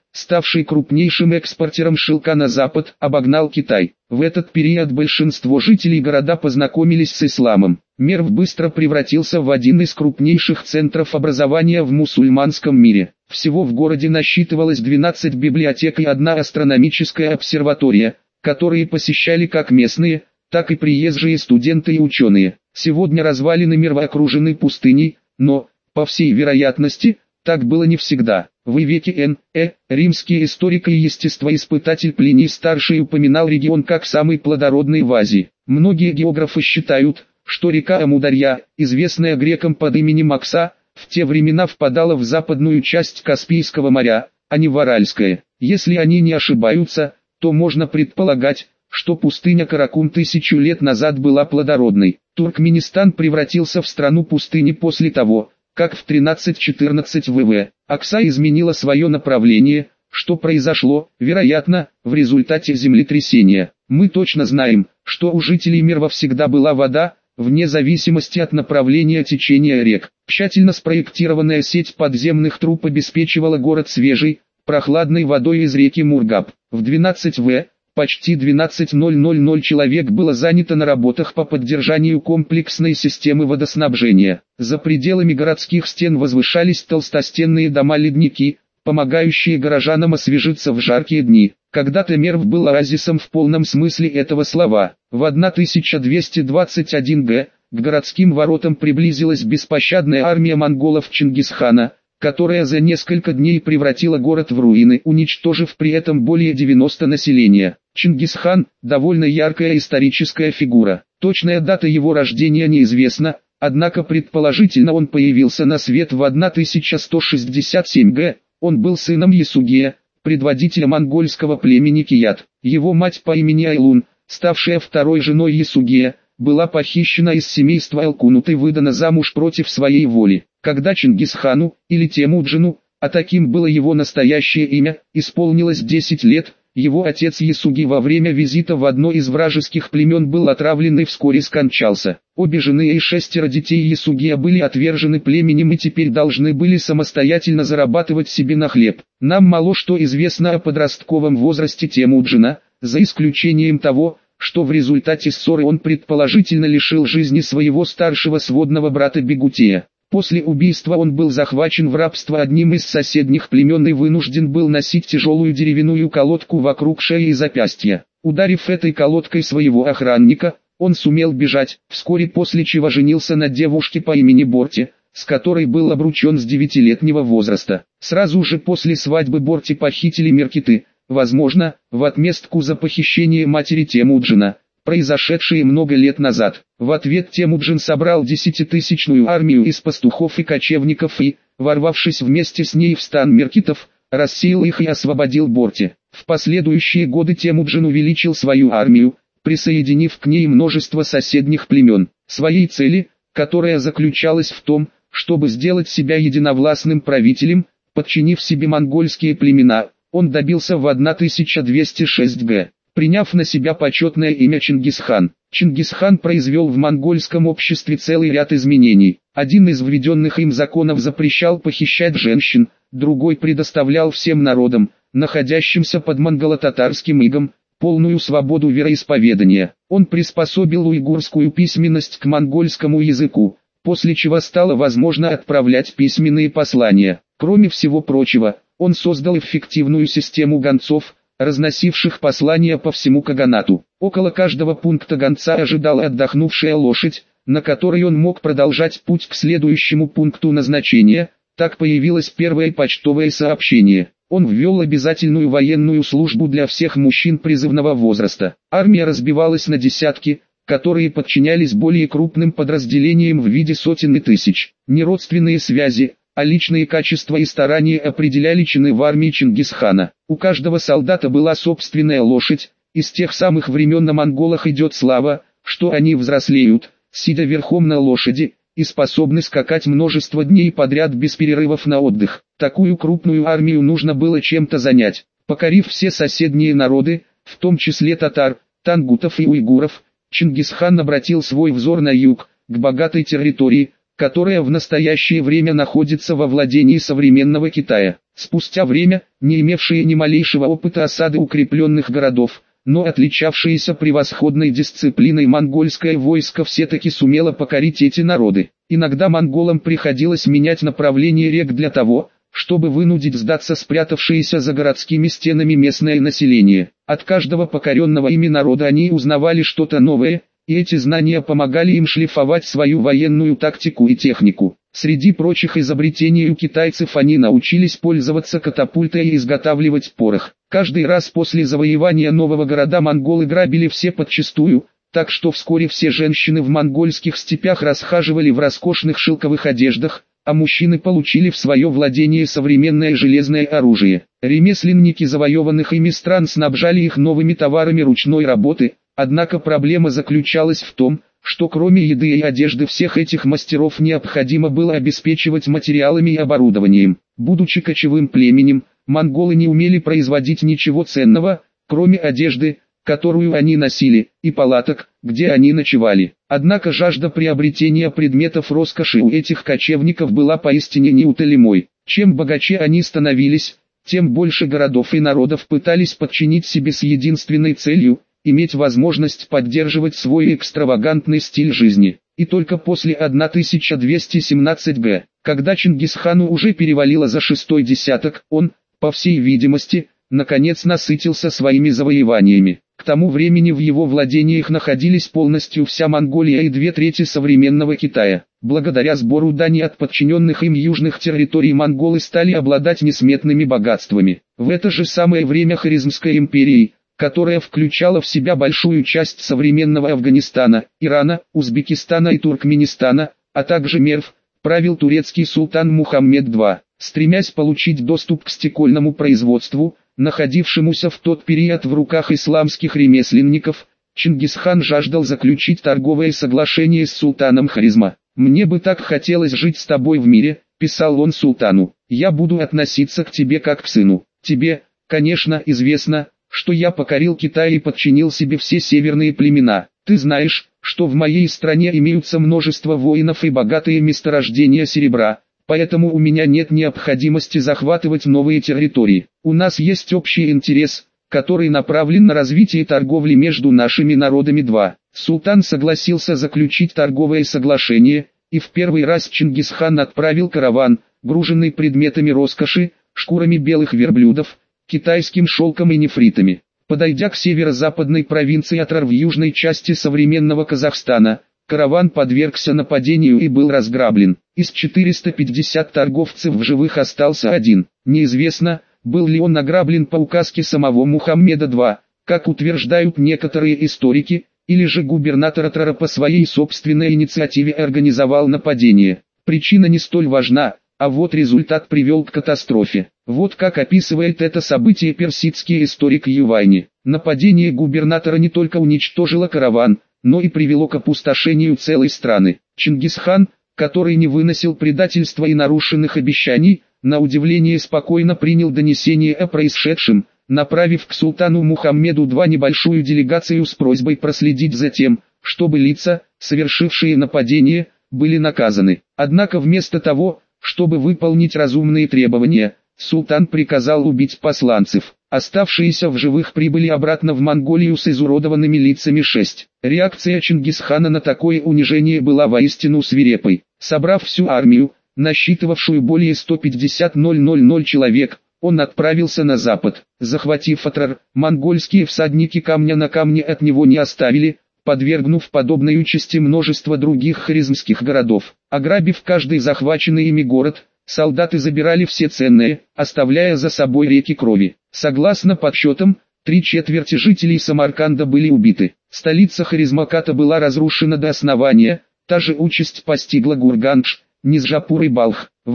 ставший крупнейшим экспортером шелка на Запад, обогнал Китай. В этот период большинство жителей города познакомились с исламом. Мерв быстро превратился в один из крупнейших центров образования в мусульманском мире. Всего в городе насчитывалось 12 библиотек и одна астрономическая обсерватория, которые посещали как местные, так и приезжие студенты и ученые. Сегодня развалины Мерва окружены пустыней, но, по всей вероятности, так было не всегда. В веке Н.Э. римский историк и естествоиспытатель Плиний Старший упоминал регион как самый плодородный в Азии. Многие географы считают, что река Амударья, известная грекам под именем Акса, в те времена впадала в западную часть Каспийского моря, а не в Аральское. Если они не ошибаются, то можно предполагать, что пустыня Каракум 1000 лет назад была плодородной. Туркменистан превратился в страну пустыни после того, как в 1314 в.В. Акса изменила свое направление, что произошло, вероятно, в результате землетрясения. Мы точно знаем, что у жителей Мерва всегда была вода, вне зависимости от направления течения рек. Тщательно спроектированная сеть подземных труб обеспечивала город свежей, прохладной водой из реки Мургаб. В 12 в. Почти 12:00 человек было занято на работах по поддержанию комплексной системы водоснабжения. За пределами городских стен возвышались толстостенные дома-ледники, помогающие горожанам освежиться в жаркие дни. Когда-то Мерв был оазисом в полном смысле этого слова. В 1221 г. к городским воротам приблизилась беспощадная армия монголов Чингисхана, которая за несколько дней превратила город в руины, уничтожив при этом более 90 населения. Чингисхан – довольно яркая историческая фигура. Точная дата его рождения неизвестна, однако предположительно он появился на свет в 1167 г. Он был сыном Ясугея, предводителя монгольского племени Кият. Его мать по имени Айлун, ставшая второй женой Ясугея, была похищена из семейства Алкунут и выдана замуж против своей воли. Когда Чингисхану, или Темуджину, а таким было его настоящее имя, исполнилось 10 лет, его отец Ясуги во время визита в одно из вражеских племен был отравлен и вскоре скончался. Обе жены и 6 детей Ясугия были отвержены племенем и теперь должны были самостоятельно зарабатывать себе на хлеб. Нам мало что известно о подростковом возрасте Темуджина, за исключением того, что в результате ссоры он предположительно лишил жизни своего старшего сводного брата Бегутея. После убийства он был захвачен в рабство одним из соседних племен и вынужден был носить тяжелую деревянную колодку вокруг шеи и запястья. Ударив этой колодкой своего охранника, он сумел бежать, вскоре после чего женился на девушке по имени Борти, с которой был обручен с 9-летнего возраста. Сразу же после свадьбы Борти похитили Меркиты, возможно, в отместку за похищение матери Темуджина, произошедшие много лет назад. В ответ Темуджин собрал 10-тысячную армию из пастухов и кочевников и, ворвавшись вместе с ней в стан меркитов, рассеял их и освободил Борти. В последующие годы Темуджин увеличил свою армию, присоединив к ней множество соседних племен. Своей цели, которая заключалась в том, чтобы сделать себя единовластным правителем, подчинив себе монгольские племена, он добился в 1206 г. Приняв на себя почетное имя Чингисхан, Чингисхан произвел в монгольском обществе целый ряд изменений. Один из введенных им законов запрещал похищать женщин, другой предоставлял всем народам, находящимся под монголо-татарским игом, полную свободу вероисповедания. Он приспособил уйгурскую письменность к монгольскому языку, после чего стало возможно отправлять письменные послания. Кроме всего прочего, он создал эффективную систему гонцов, разносивших послания по всему каганату. Около каждого пункта гонца ожидала отдохнувшая лошадь, на которой он мог продолжать путь к следующему пункту назначения. Так появилось первое почтовое сообщение. Он ввел обязательную военную службу для всех мужчин призывного возраста. Армия разбивалась на десятки, которые подчинялись более крупным подразделениям в виде сотен и тысяч. Не родственные связи, а личные качества и старания определяли чины в армии Чингисхана. У каждого солдата была собственная лошадь, и с тех самых времен на монголах идет слава, что они взрослеют, сидя верхом на лошади, и способны скакать множество дней подряд без перерывов на отдых. Такую крупную армию нужно было чем-то занять. Покорив все соседние народы, в том числе татар, тангутов и уйгуров, Чингисхан обратил свой взор на юг, к богатой территории, которая в настоящее время находится во владении современного Китая. Спустя время, не имевшие ни малейшего опыта осады укрепленных городов, но отличавшееся превосходной дисциплиной монгольское войско все-таки сумело покорить эти народы. Иногда монголам приходилось менять направление рек для того, чтобы вынудить сдаться спрятавшееся за городскими стенами местное население. От каждого покоренного ими народа они узнавали что-то новое, и эти знания помогали им шлифовать свою военную тактику и технику. Среди прочих изобретений у китайцев они научились пользоваться катапультой и изготавливать порох. Каждый раз после завоевания нового города монголы грабили все подчистую, так что вскоре все женщины в монгольских степях расхаживали в роскошных шелковых одеждах, а мужчины получили в свое владение современное железное оружие. Ремесленники завоеванных ими стран снабжали их новыми товарами ручной работы, однако проблема заключалась в том, что кроме еды и одежды всех этих мастеров необходимо было обеспечивать материалами и оборудованием. Будучи кочевым племенем, монголы не умели производить ничего ценного, кроме одежды, которую они носили, и палаток, где они ночевали. Однако жажда приобретения предметов роскоши у этих кочевников была поистине неутолимой. Чем богаче они становились, тем больше городов и народов пытались подчинить себе с единственной целью – иметь возможность поддерживать свой экстравагантный стиль жизни. И только после 1217 г., когда Чингисхану уже перевалило за шестой десяток, он, по всей видимости, наконец насытился своими завоеваниями. К тому времени в его владениях находились полностью вся Монголия и 2/3 современного Китая. Благодаря сбору дани от подчиненных им южных территорий монголы стали обладать несметными богатствами. В это же самое время Хорезмской империей, которая включала в себя большую часть современного Афганистана, Ирана, Узбекистана и Туркменистана, а также Мерв, правил турецкий султан Мухаммед II. Стремясь получить доступ к стекольному производству, находившемуся в тот период в руках исламских ремесленников, Чингисхан жаждал заключить торговое соглашение с султаном Хорезма. «Мне бы так хотелось жить с тобой в мире», – писал он султану. «Я буду относиться к тебе как к сыну. Тебе, конечно, известно, что я покорил Китай и подчинил себе все северные племена. Ты знаешь, что в моей стране имеются множество воинов и богатые месторождения серебра, поэтому у меня нет необходимости захватывать новые территории. У нас есть общий интерес, который направлен на развитие торговли между нашими народами. 2. Султан согласился заключить торговое соглашение, и в первый раз Чингисхан отправил караван, груженный предметами роскоши, шкурами белых верблюдов, китайским шелком и нефритами. Подойдя к северо-западной провинции Атрар в южной части современного Казахстана, караван подвергся нападению и был разграблен. Из 450 торговцев в живых остался один. Неизвестно, был ли он награблен по указке самого Мухаммеда II, как утверждают некоторые историки, или же губернатор Атрара по своей собственной инициативе организовал нападение. Причина не столь важна, а вот результат привел к катастрофе. Вот как описывает это событие персидский историк Ювайни. Нападение губернатора не только уничтожило караван, но и привело к опустошению целой страны. Чингисхан, который не выносил предательства и нарушенных обещаний, на удивление спокойно принял донесение о происшедшем, направив к султану Мухаммеду II небольшую делегацию с просьбой проследить за тем, чтобы лица, совершившие нападение, были наказаны. Однако вместо того, чтобы выполнить разумные требования, султан приказал убить посланцев. Оставшиеся в живых прибыли обратно в Монголию с изуродованными лицами. 6. Реакция Чингисхана на такое унижение была воистину свирепой. Собрав всю армию, насчитывавшую более 150 000 человек, он отправился на запад. Захватив Атрар, монгольские всадники камня на камне от него не оставили, подвергнув подобной участи множество других хорезмских городов. Ограбив каждый захваченный ими город, солдаты забирали все ценное, оставляя за собой реки крови. Согласно подсчетам, 3/4 жителей Самарканда были убиты. Столица Хорезмаката была разрушена до основания, та же участь постигла Гургандж, Низжапур и Балх. В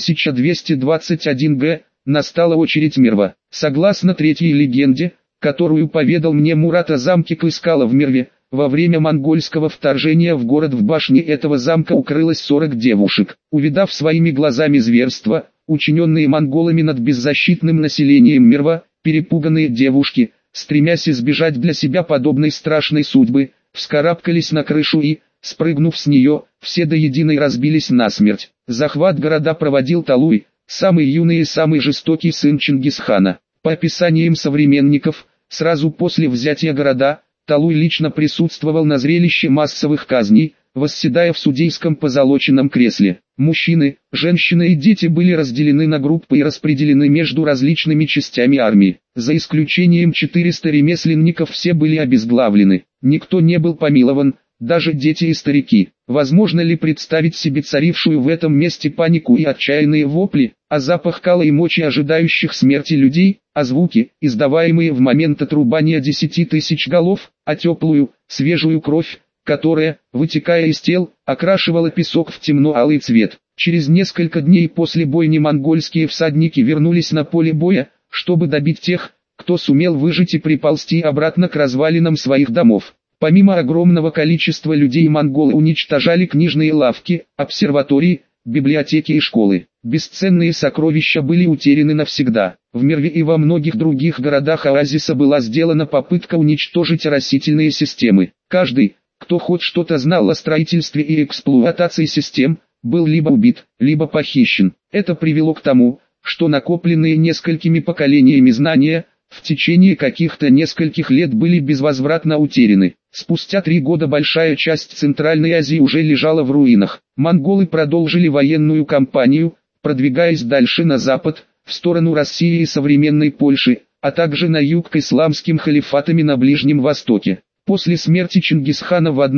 1221 г. настала очередь Мерва. Согласно третьей легенде, которую поведал мне Мурат о замке Кыскала в Мерве, во время монгольского вторжения в город в башне этого замка укрылось 40 девушек. Увидав своими глазами зверства, учиненные монголами над беззащитным населением Мерва, перепуганные девушки, стремясь избежать для себя подобной страшной судьбы, вскарабкались на крышу и, спрыгнув с нее, все до единой разбились насмерть. Захват города проводил Талуй, самый юный и самый жестокий сын Чингисхана. По описаниям современников, сразу после взятия города, Талуй лично присутствовал на зрелище массовых казней, восседая в судейском позолоченном кресле. Мужчины, женщины и дети были разделены на группы и распределены между различными частями армии. За исключением 400 ремесленников все были обезглавлены. Никто не был помилован, даже дети и старики. Возможно ли представить себе царившую в этом месте панику и отчаянные вопли, а запах кала и мочи ожидающих смерти людей, а звуки, издаваемые в момент отрубания 10 тысяч голов, а теплую, свежую кровь, которая, вытекая из тел, окрашивала песок в темно-алый цвет. Через несколько дней после бойни монгольские всадники вернулись на поле боя, чтобы добить тех, кто сумел выжить и приползти обратно к развалинам своих домов. Помимо огромного количества людей, монголы уничтожали книжные лавки, обсерватории, библиотеки и школы. Бесценные сокровища были утеряны навсегда. В Мерве и во многих других городах оазиса была сделана попытка уничтожить растительные системы. Каждый, кто хоть что-то знал о строительстве и эксплуатации систем, был либо убит, либо похищен. Это привело к тому, что накопленные несколькими поколениями знания, в течение каких-то нескольких лет были безвозвратно утеряны. Спустя 3 года большая часть Центральной Азии уже лежала в руинах. Монголы продолжили военную кампанию, продвигаясь дальше на запад, в сторону России и современной Польши, а также на юг к исламским халифатами на Ближнем Востоке. После смерти Чингисхана в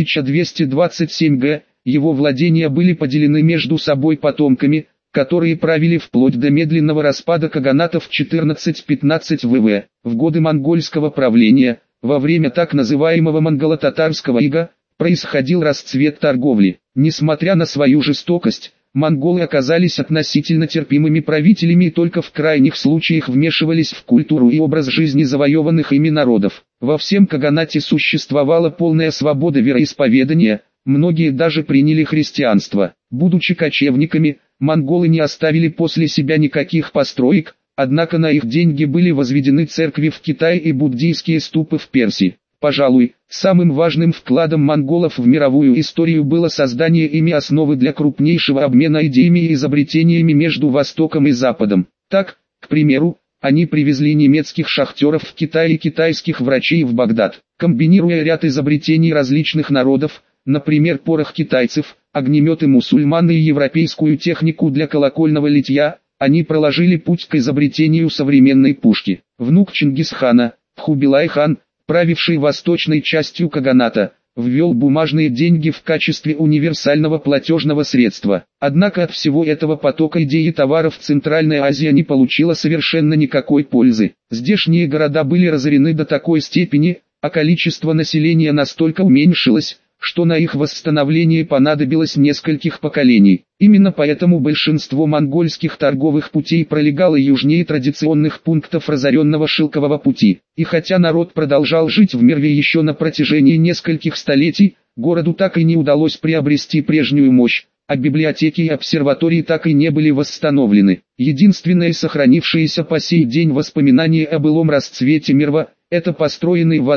1227 г. его владения были поделены между собой потомками, которые правили вплоть до медленного распада каганата в 14-15 ВВ. В годы монгольского правления, во время так называемого монголо-татарского ига, происходил расцвет торговли. Несмотря на свою жестокость, монголы оказались относительно терпимыми правителями и только в крайних случаях вмешивались в культуру и образ жизни завоеванных ими народов. Во всем каганате существовала полная свобода вероисповедания, многие даже приняли христианство. Будучи кочевниками, монголы не оставили после себя никаких построек, однако на их деньги были возведены церкви в Китае и буддийские ступы в Персии. Пожалуй, самым важным вкладом монголов в мировую историю было создание ими основы для крупнейшего обмена идеями и изобретениями между Востоком и Западом. Так, к примеру, они привезли немецких шахтеров в Китай и китайских врачей в Багдад. Комбинируя ряд изобретений различных народов, например порох китайцев, огнеметы мусульман и европейскую технику для колокольного литья, они проложили путь к изобретению современной пушки. Внук Чингисхана, Хубилай-хан, правивший восточной частью каганата, ввел бумажные деньги в качестве универсального платежного средства. Однако от всего этого потока идей и товаров Центральная Азия не получила совершенно никакой пользы. Здешние города были разорены до такой степени, а количество населения настолько уменьшилось, что на их восстановление понадобилось нескольких поколений. Именно поэтому большинство монгольских торговых путей пролегало южнее традиционных пунктов разоренного шелкового пути. И хотя народ продолжал жить в Мерве еще на протяжении нескольких столетий, городу так и не удалось приобрести прежнюю мощь, а библиотеки и обсерватории так и не были восстановлены. Единственное сохранившееся по сей день воспоминание о былом расцвете Мерва – это построенный в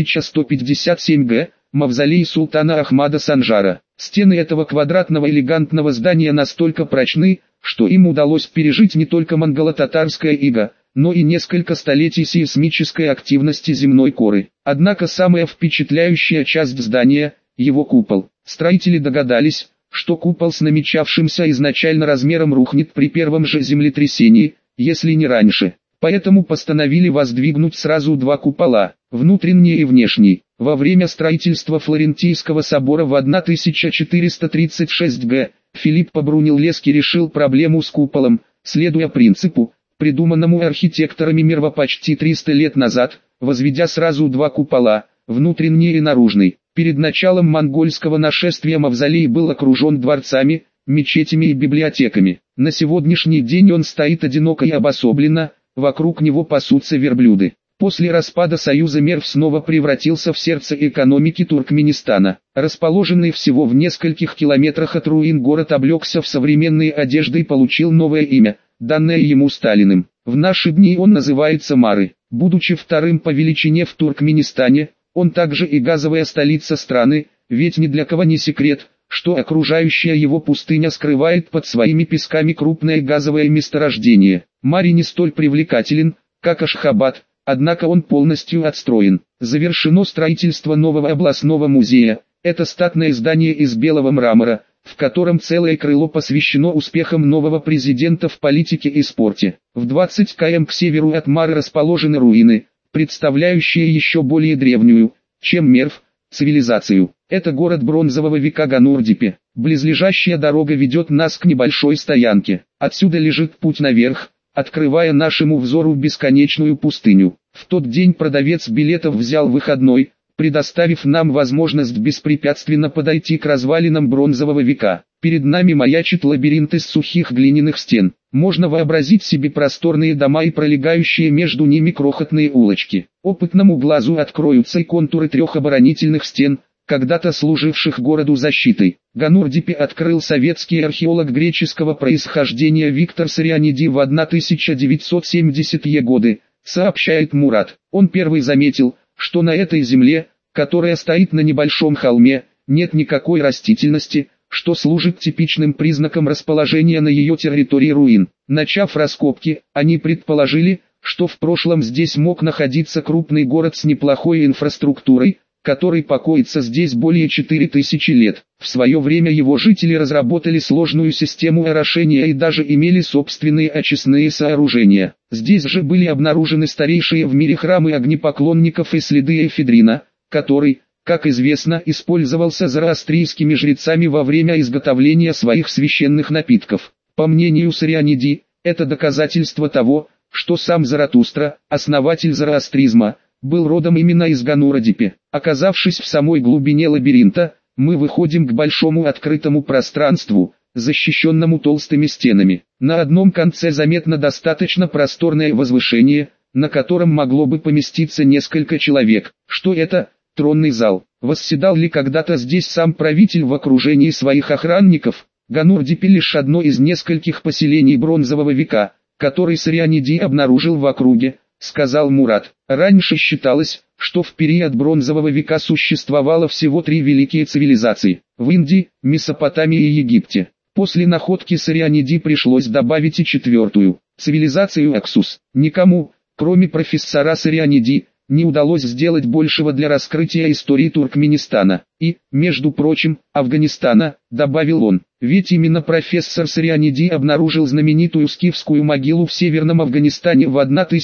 1157 г. мавзолей султана Ахмада Санжара. Стены этого квадратного элегантного здания настолько прочны, что им удалось пережить не только монголо-татарское иго, но и несколько столетий сейсмической активности земной коры. Однако самая впечатляющая часть здания – его купол. Строители догадались, что купол с намечавшимся изначально размером рухнет при первом же землетрясении, если не раньше. Поэтому постановили воздвигнуть сразу 2 купола, внутренний и внешний. Во время строительства Флорентийского собора в 1436 г. Филиппо Брунеллески решил проблему с куполом, следуя принципу, придуманному архитекторами Мерва почти 300 лет назад, возведя сразу 2 купола, внутренний и наружный. Перед началом монгольского нашествия мавзолей был окружен дворцами, мечетями и библиотеками. На сегодняшний день он стоит одиноко и обособленно, вокруг него пасутся верблюды. После распада Союза Мерв снова превратился в сердце экономики Туркменистана. Расположенный всего в нескольких километрах от руин город облегся в современные одежды и получил новое имя, данное ему Сталиным. В наши дни он называется Мары. Будучи вторым по величине в Туркменистане, он также и газовая столица страны, ведь ни для кого не секрет, что окружающая его пустыня скрывает под своими песками крупное газовое месторождение. Мари не столь привлекателен, как Ашхабад, однако он полностью отстроен. Завершено строительство нового областного музея. Это статное здание из белого мрамора, в котором целое крыло посвящено успехам нового президента в политике и спорте. В 20 км к северу от Мары расположены руины, представляющие еще более древнюю, чем Мерв, цивилизацию. Это город бронзового века Ганурдипе. Близлежащая дорога ведет нас к небольшой стоянке. Отсюда лежит путь наверх, открывая нашему взору бесконечную пустыню. В тот день продавец билетов взял выходной, предоставив нам возможность беспрепятственно подойти к развалинам бронзового века. Перед нами маячит лабиринт из сухих глиняных стен. Можно вообразить себе просторные дома и пролегающие между ними крохотные улочки. Опытному глазу откроются и контуры трех оборонительных стен, когда-то служивших городу защитой. Ганурдипе открыл советский археолог греческого происхождения Виктор Сарианиди в 1970-е годы, сообщает Мурат. Он первый заметил, что на этой земле, которая стоит на небольшом холме, нет никакой растительности, что служит типичным признаком расположения на ее территории руин. Начав раскопки, они предположили, что в прошлом здесь мог находиться крупный город с неплохой инфраструктурой, который покоится здесь более 4000 лет. В свое время его жители разработали сложную систему орошения и даже имели собственные очистные сооружения. Здесь же были обнаружены старейшие в мире храмы огнепоклонников и следы эфедрина, который, как известно, использовался зороастрийскими жрецами во время изготовления своих священных напитков. По мнению Сарианиди, это доказательство того, что сам Заратустра, основатель зороастризма, был родом именно из Ганурдипе. Оказавшись в самой глубине лабиринта, мы выходим к большому открытому пространству, защищенному толстыми стенами. На одном конце заметно достаточно просторное возвышение, на котором могло бы поместиться несколько человек. Что это? Тронный зал. Восседал ли когда-то здесь сам правитель в окружении своих охранников? Ганурдипе лишь одно из нескольких поселений бронзового века, который Сарианиди обнаружил в округе, сказал Мурат. Раньше считалось, что в период бронзового века существовало всего три великие цивилизации – в Индии, Месопотамии и Египте. После находки Сарианиди пришлось добавить и четвертую – цивилизацию Аксус. Никому, кроме профессора Сарианиди, не удалось сделать большего для раскрытия истории Туркменистана и, между прочим, Афганистана, добавил он. Ведь именно профессор Сарианиди обнаружил знаменитую скифскую могилу в Северном Афганистане в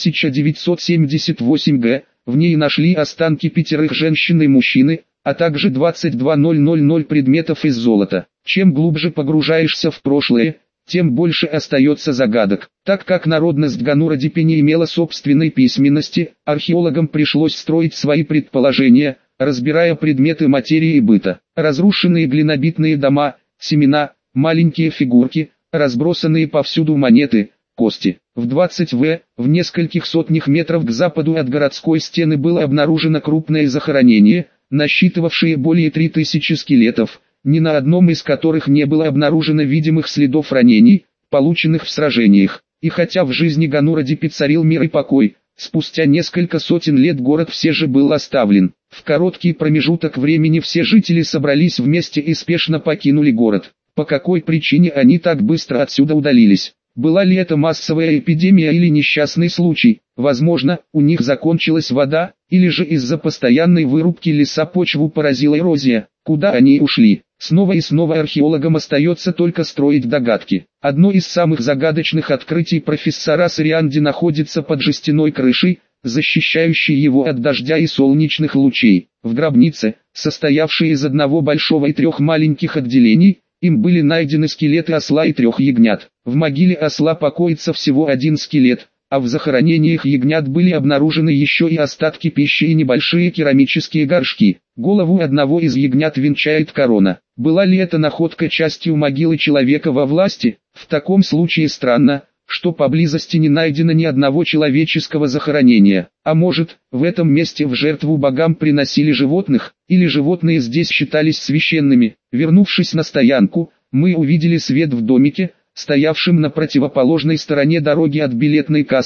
1978 г. В ней нашли останки 5 женщин и мужчины, а также 22 предметов из золота. Чем глубже погружаешься в прошлое, тем больше остается загадок. Так как народность Ганурдипе не имела собственной письменности, археологам пришлось строить свои предположения, разбирая предметы материи и быта. Разрушенные глинобитные дома, семена, маленькие фигурки, разбросанные повсюду монеты, кости. В 20 в нескольких сотнях метров к западу от городской стены было обнаружено крупное захоронение, насчитывавшее более 3000 скелетов, ни на одном из которых не было обнаружено видимых следов ранений, полученных в сражениях. И хотя в жизни Ганурдипе царил мир и покой, спустя несколько сотен лет город все же был оставлен. В короткий промежуток времени все жители собрались вместе и спешно покинули город. По какой причине они так быстро отсюда удалились? Была ли это массовая эпидемия или несчастный случай? Возможно, у них закончилась вода, или же из-за постоянной вырубки леса почву поразила эрозия. Куда они ушли? Снова и снова археологам остается только строить догадки. Одно из самых загадочных открытий профессора Сарианиди находится под жестяной крышей, защищающей его от дождя и солнечных лучей. В гробнице, состоявшей из одного большого и 3 маленьких отделений, им были найдены скелеты осла и 3 ягнят. В могиле осла покоится всего 1 скелет, а в захоронениях ягнят были обнаружены еще и остатки пищи и небольшие керамические горшки. Голову одного из ягнят венчает корона. Была ли эта находка частью могилы человека во власти? В таком случае странно, что поблизости не найдено ни одного человеческого захоронения. А может, в этом месте в жертву богам приносили животных, или животные здесь считались священными. Вернувшись на стоянку, мы увидели свет в домике, стоявшем на противоположной стороне дороги от билетной кассы,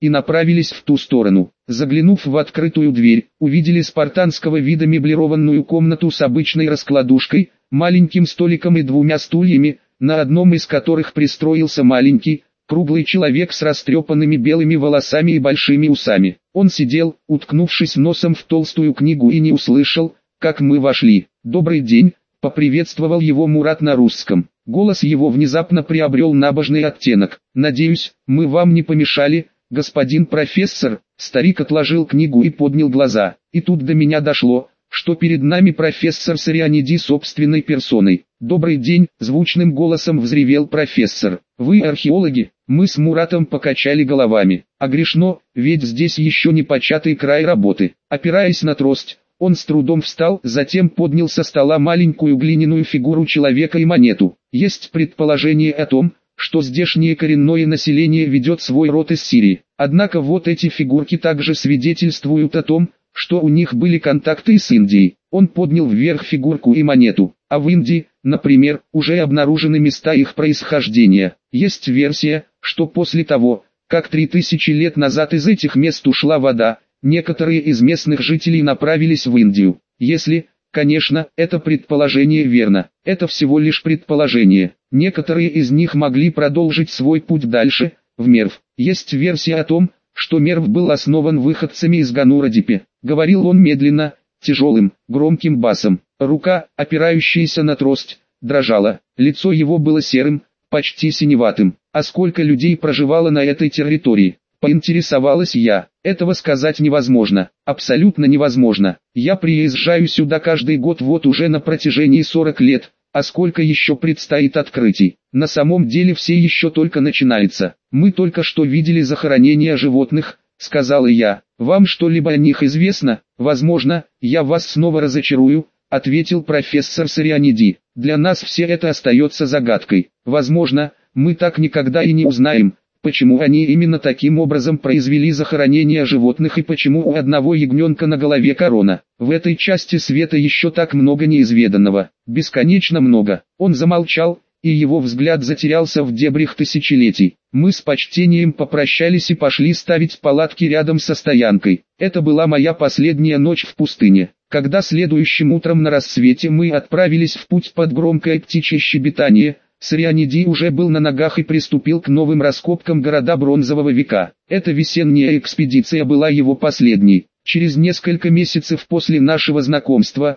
и направились в ту сторону. Заглянув в открытую дверь, увидели спартанского вида меблированную комнату с обычной раскладушкой, маленьким столиком и двумя стульями, на одном из которых пристроился маленький, круглый человек с растрепанными белыми волосами и большими усами. Он сидел, уткнувшись носом в толстую книгу, и не услышал, как мы вошли. «Добрый день», — поприветствовал его Мурат на русском. Голос его внезапно приобрел набожный оттенок. «Надеюсь, мы вам не помешали, господин профессор?» Старик отложил книгу и поднял глаза. И тут до меня дошло, что перед нами профессор Сарианиди собственной персоной. «Добрый день», — звучным голосом взревел профессор. «Вы археологи?» Мы с Муратом покачали головами. «А грешно, ведь здесь еще не початый край работы». Опираясь на трость, он с трудом встал, затем поднял со стола маленькую глиняную фигуру человека и монету. Есть предположение о том, что здешнее коренное население ведет свой род из Сирии. Однако вот эти фигурки также свидетельствуют о том, что у них были контакты с Индией. Он поднял вверх фигурку и монету. А в Индии, например, уже обнаружены места их происхождения. Есть версия, что после того, как 3000 лет назад из этих мест ушла вода, некоторые из местных жителей направились в Индию. Если, конечно, это предположение верно, это всего лишь предположение. Некоторые из них могли продолжить свой путь дальше, в Мерв. Есть версия о том, что Мерв был основан выходцами из Ганурадипи. Говорил он медленно, тяжелым, громким басом. Рука, опирающаяся на трость, дрожала. Лицо его было серым, почти синеватым. А сколько людей проживало на этой территории? Поинтересовалась я. Этого сказать невозможно, абсолютно невозможно. Я приезжаю сюда каждый год вот уже на протяжении 40 лет, а сколько еще предстоит открытий. На самом деле все еще только начинается. Мы только что видели захоронения животных, сказала я. Вам что-либо о них известно? Возможно, я вас снова разочарую, ответил профессор Сарианиди. Для нас все это остается загадкой. Возможно, мы так никогда и не узнаем, почему они именно таким образом произвели захоронение животных и почему у одного ягненка на голове корона. В этой части света еще так много неизведанного, бесконечно много. Он замолчал, и его взгляд затерялся в дебрях тысячелетий. Мы с почтением попрощались и пошли ставить палатки рядом со стоянкой. Это была моя последняя ночь в пустыне. Когда следующим утром на рассвете мы отправились в путь под громкое птичье щебетание, Сарианиди уже был на ногах и приступил к новым раскопкам города Бронзового века. Эта весенняя экспедиция была его последней. Через несколько месяцев после нашего знакомства,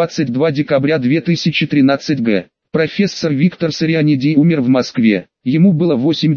22 декабря 2013 г., профессор Виктор Сарианиди умер в Москве. Ему было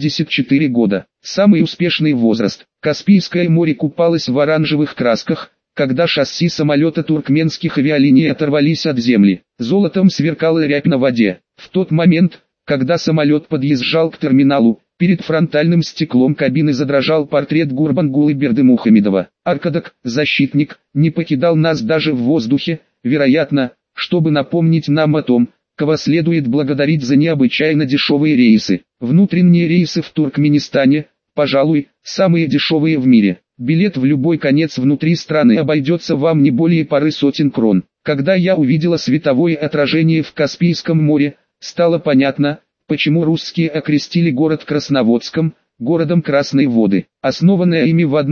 84 года. Самый успешный возраст. Каспийское море купалось в оранжевых красках, когда шасси самолета туркменских авиалиний оторвались от земли. Золотом сверкала рябь на воде. В тот момент, когда самолет подъезжал к терминалу, перед фронтальным стеклом кабины задрожал портрет Гурбангулы Бердымухамедова. Аркадак, защитник, не покидал нас даже в воздухе, вероятно, чтобы напомнить нам о том, кого следует благодарить за необычайно дешевые рейсы. Внутренние рейсы в Туркменистане, пожалуй, самые дешевые в мире. Билет в любой конец внутри страны обойдется вам не более пары сотен крон. Когда я увидела световое отражение в Каспийском море, стало понятно, почему русские окрестили город Красноводском, городом Красной Воды. Основанная ими в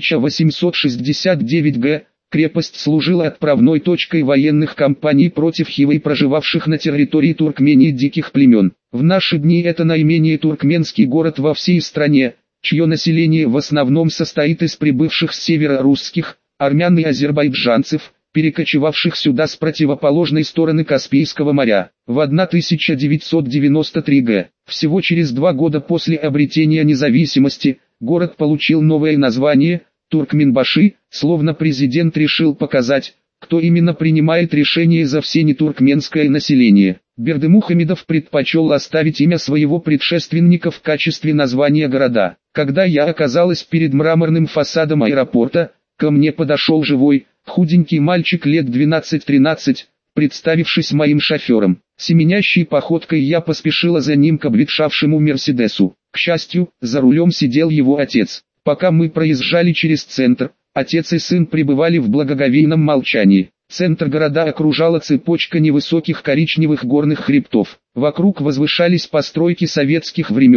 1869 г., крепость служила отправной точкой военных кампаний против хивы, проживавших на территории Туркмении диких племен. В наши дни это наименее туркменский город во всей стране, чье население в основном состоит из прибывших с севера русских, армян и азербайджанцев, перекочевавших сюда с противоположной стороны Каспийского моря. В 1993 г., всего через 2 года после обретения независимости, город получил новое название – Туркменбаши, словно президент решил показать, кто именно принимает решения за все нетуркменское население. Бердымухамедов предпочел оставить имя своего предшественника в качестве названия города. Когда я оказалась перед мраморным фасадом аэропорта, ко мне подошел живой, худенький мальчик лет 12-13, представившись моим шофером. Семенящей походкой я поспешила за ним к обветшавшему Мерседесу. К счастью, за рулем сидел его отец. Пока мы проезжали через центр, отец и сын пребывали в благоговейном молчании. Центр города окружала цепочка невысоких коричневых горных хребтов. Вокруг возвышались постройки советских времен,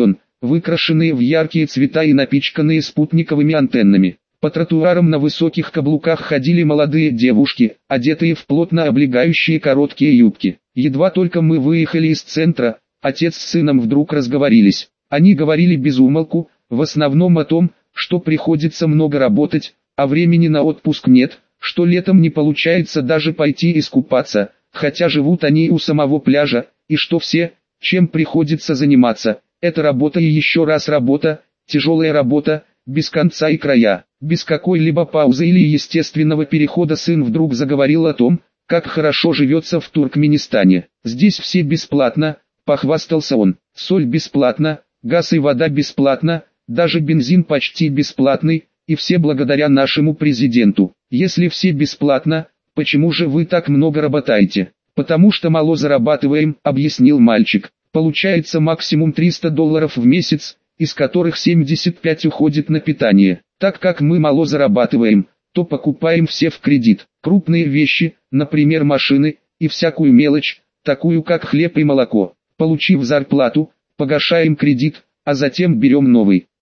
выкрашенные в яркие цвета и напичканные спутниковыми антеннами. По тротуарам на высоких каблуках ходили молодые девушки, одетые в плотно облегающие короткие юбки. Едва только мы выехали из центра, отец с сыном вдруг разговорились. Они говорили без умолку, в основном о том, что приходится много работать, а времени на отпуск нет, что летом не получается даже пойти искупаться, хотя живут они у самого пляжа, и что все, чем приходится заниматься, это работа и еще раз работа, тяжелая работа, без конца и края. Без какой-либо паузы или естественного перехода сын вдруг заговорил о том, как хорошо живется в Туркменистане. Здесь все бесплатно, похвастался он, соль бесплатна, газ и вода бесплатно, даже бензин почти бесплатный, и все благодаря нашему президенту. Если все бесплатно, почему же вы так много работаете? Потому что мало зарабатываем, объяснил мальчик. Получается максимум $300 в месяц, из которых 75 уходит на питание. Так как мы мало зарабатываем, то покупаем все в кредит. Крупные вещи, например машины, и всякую мелочь, такую как хлеб и молоко. Получив зарплату, погашаем кредит, а затем берем новый.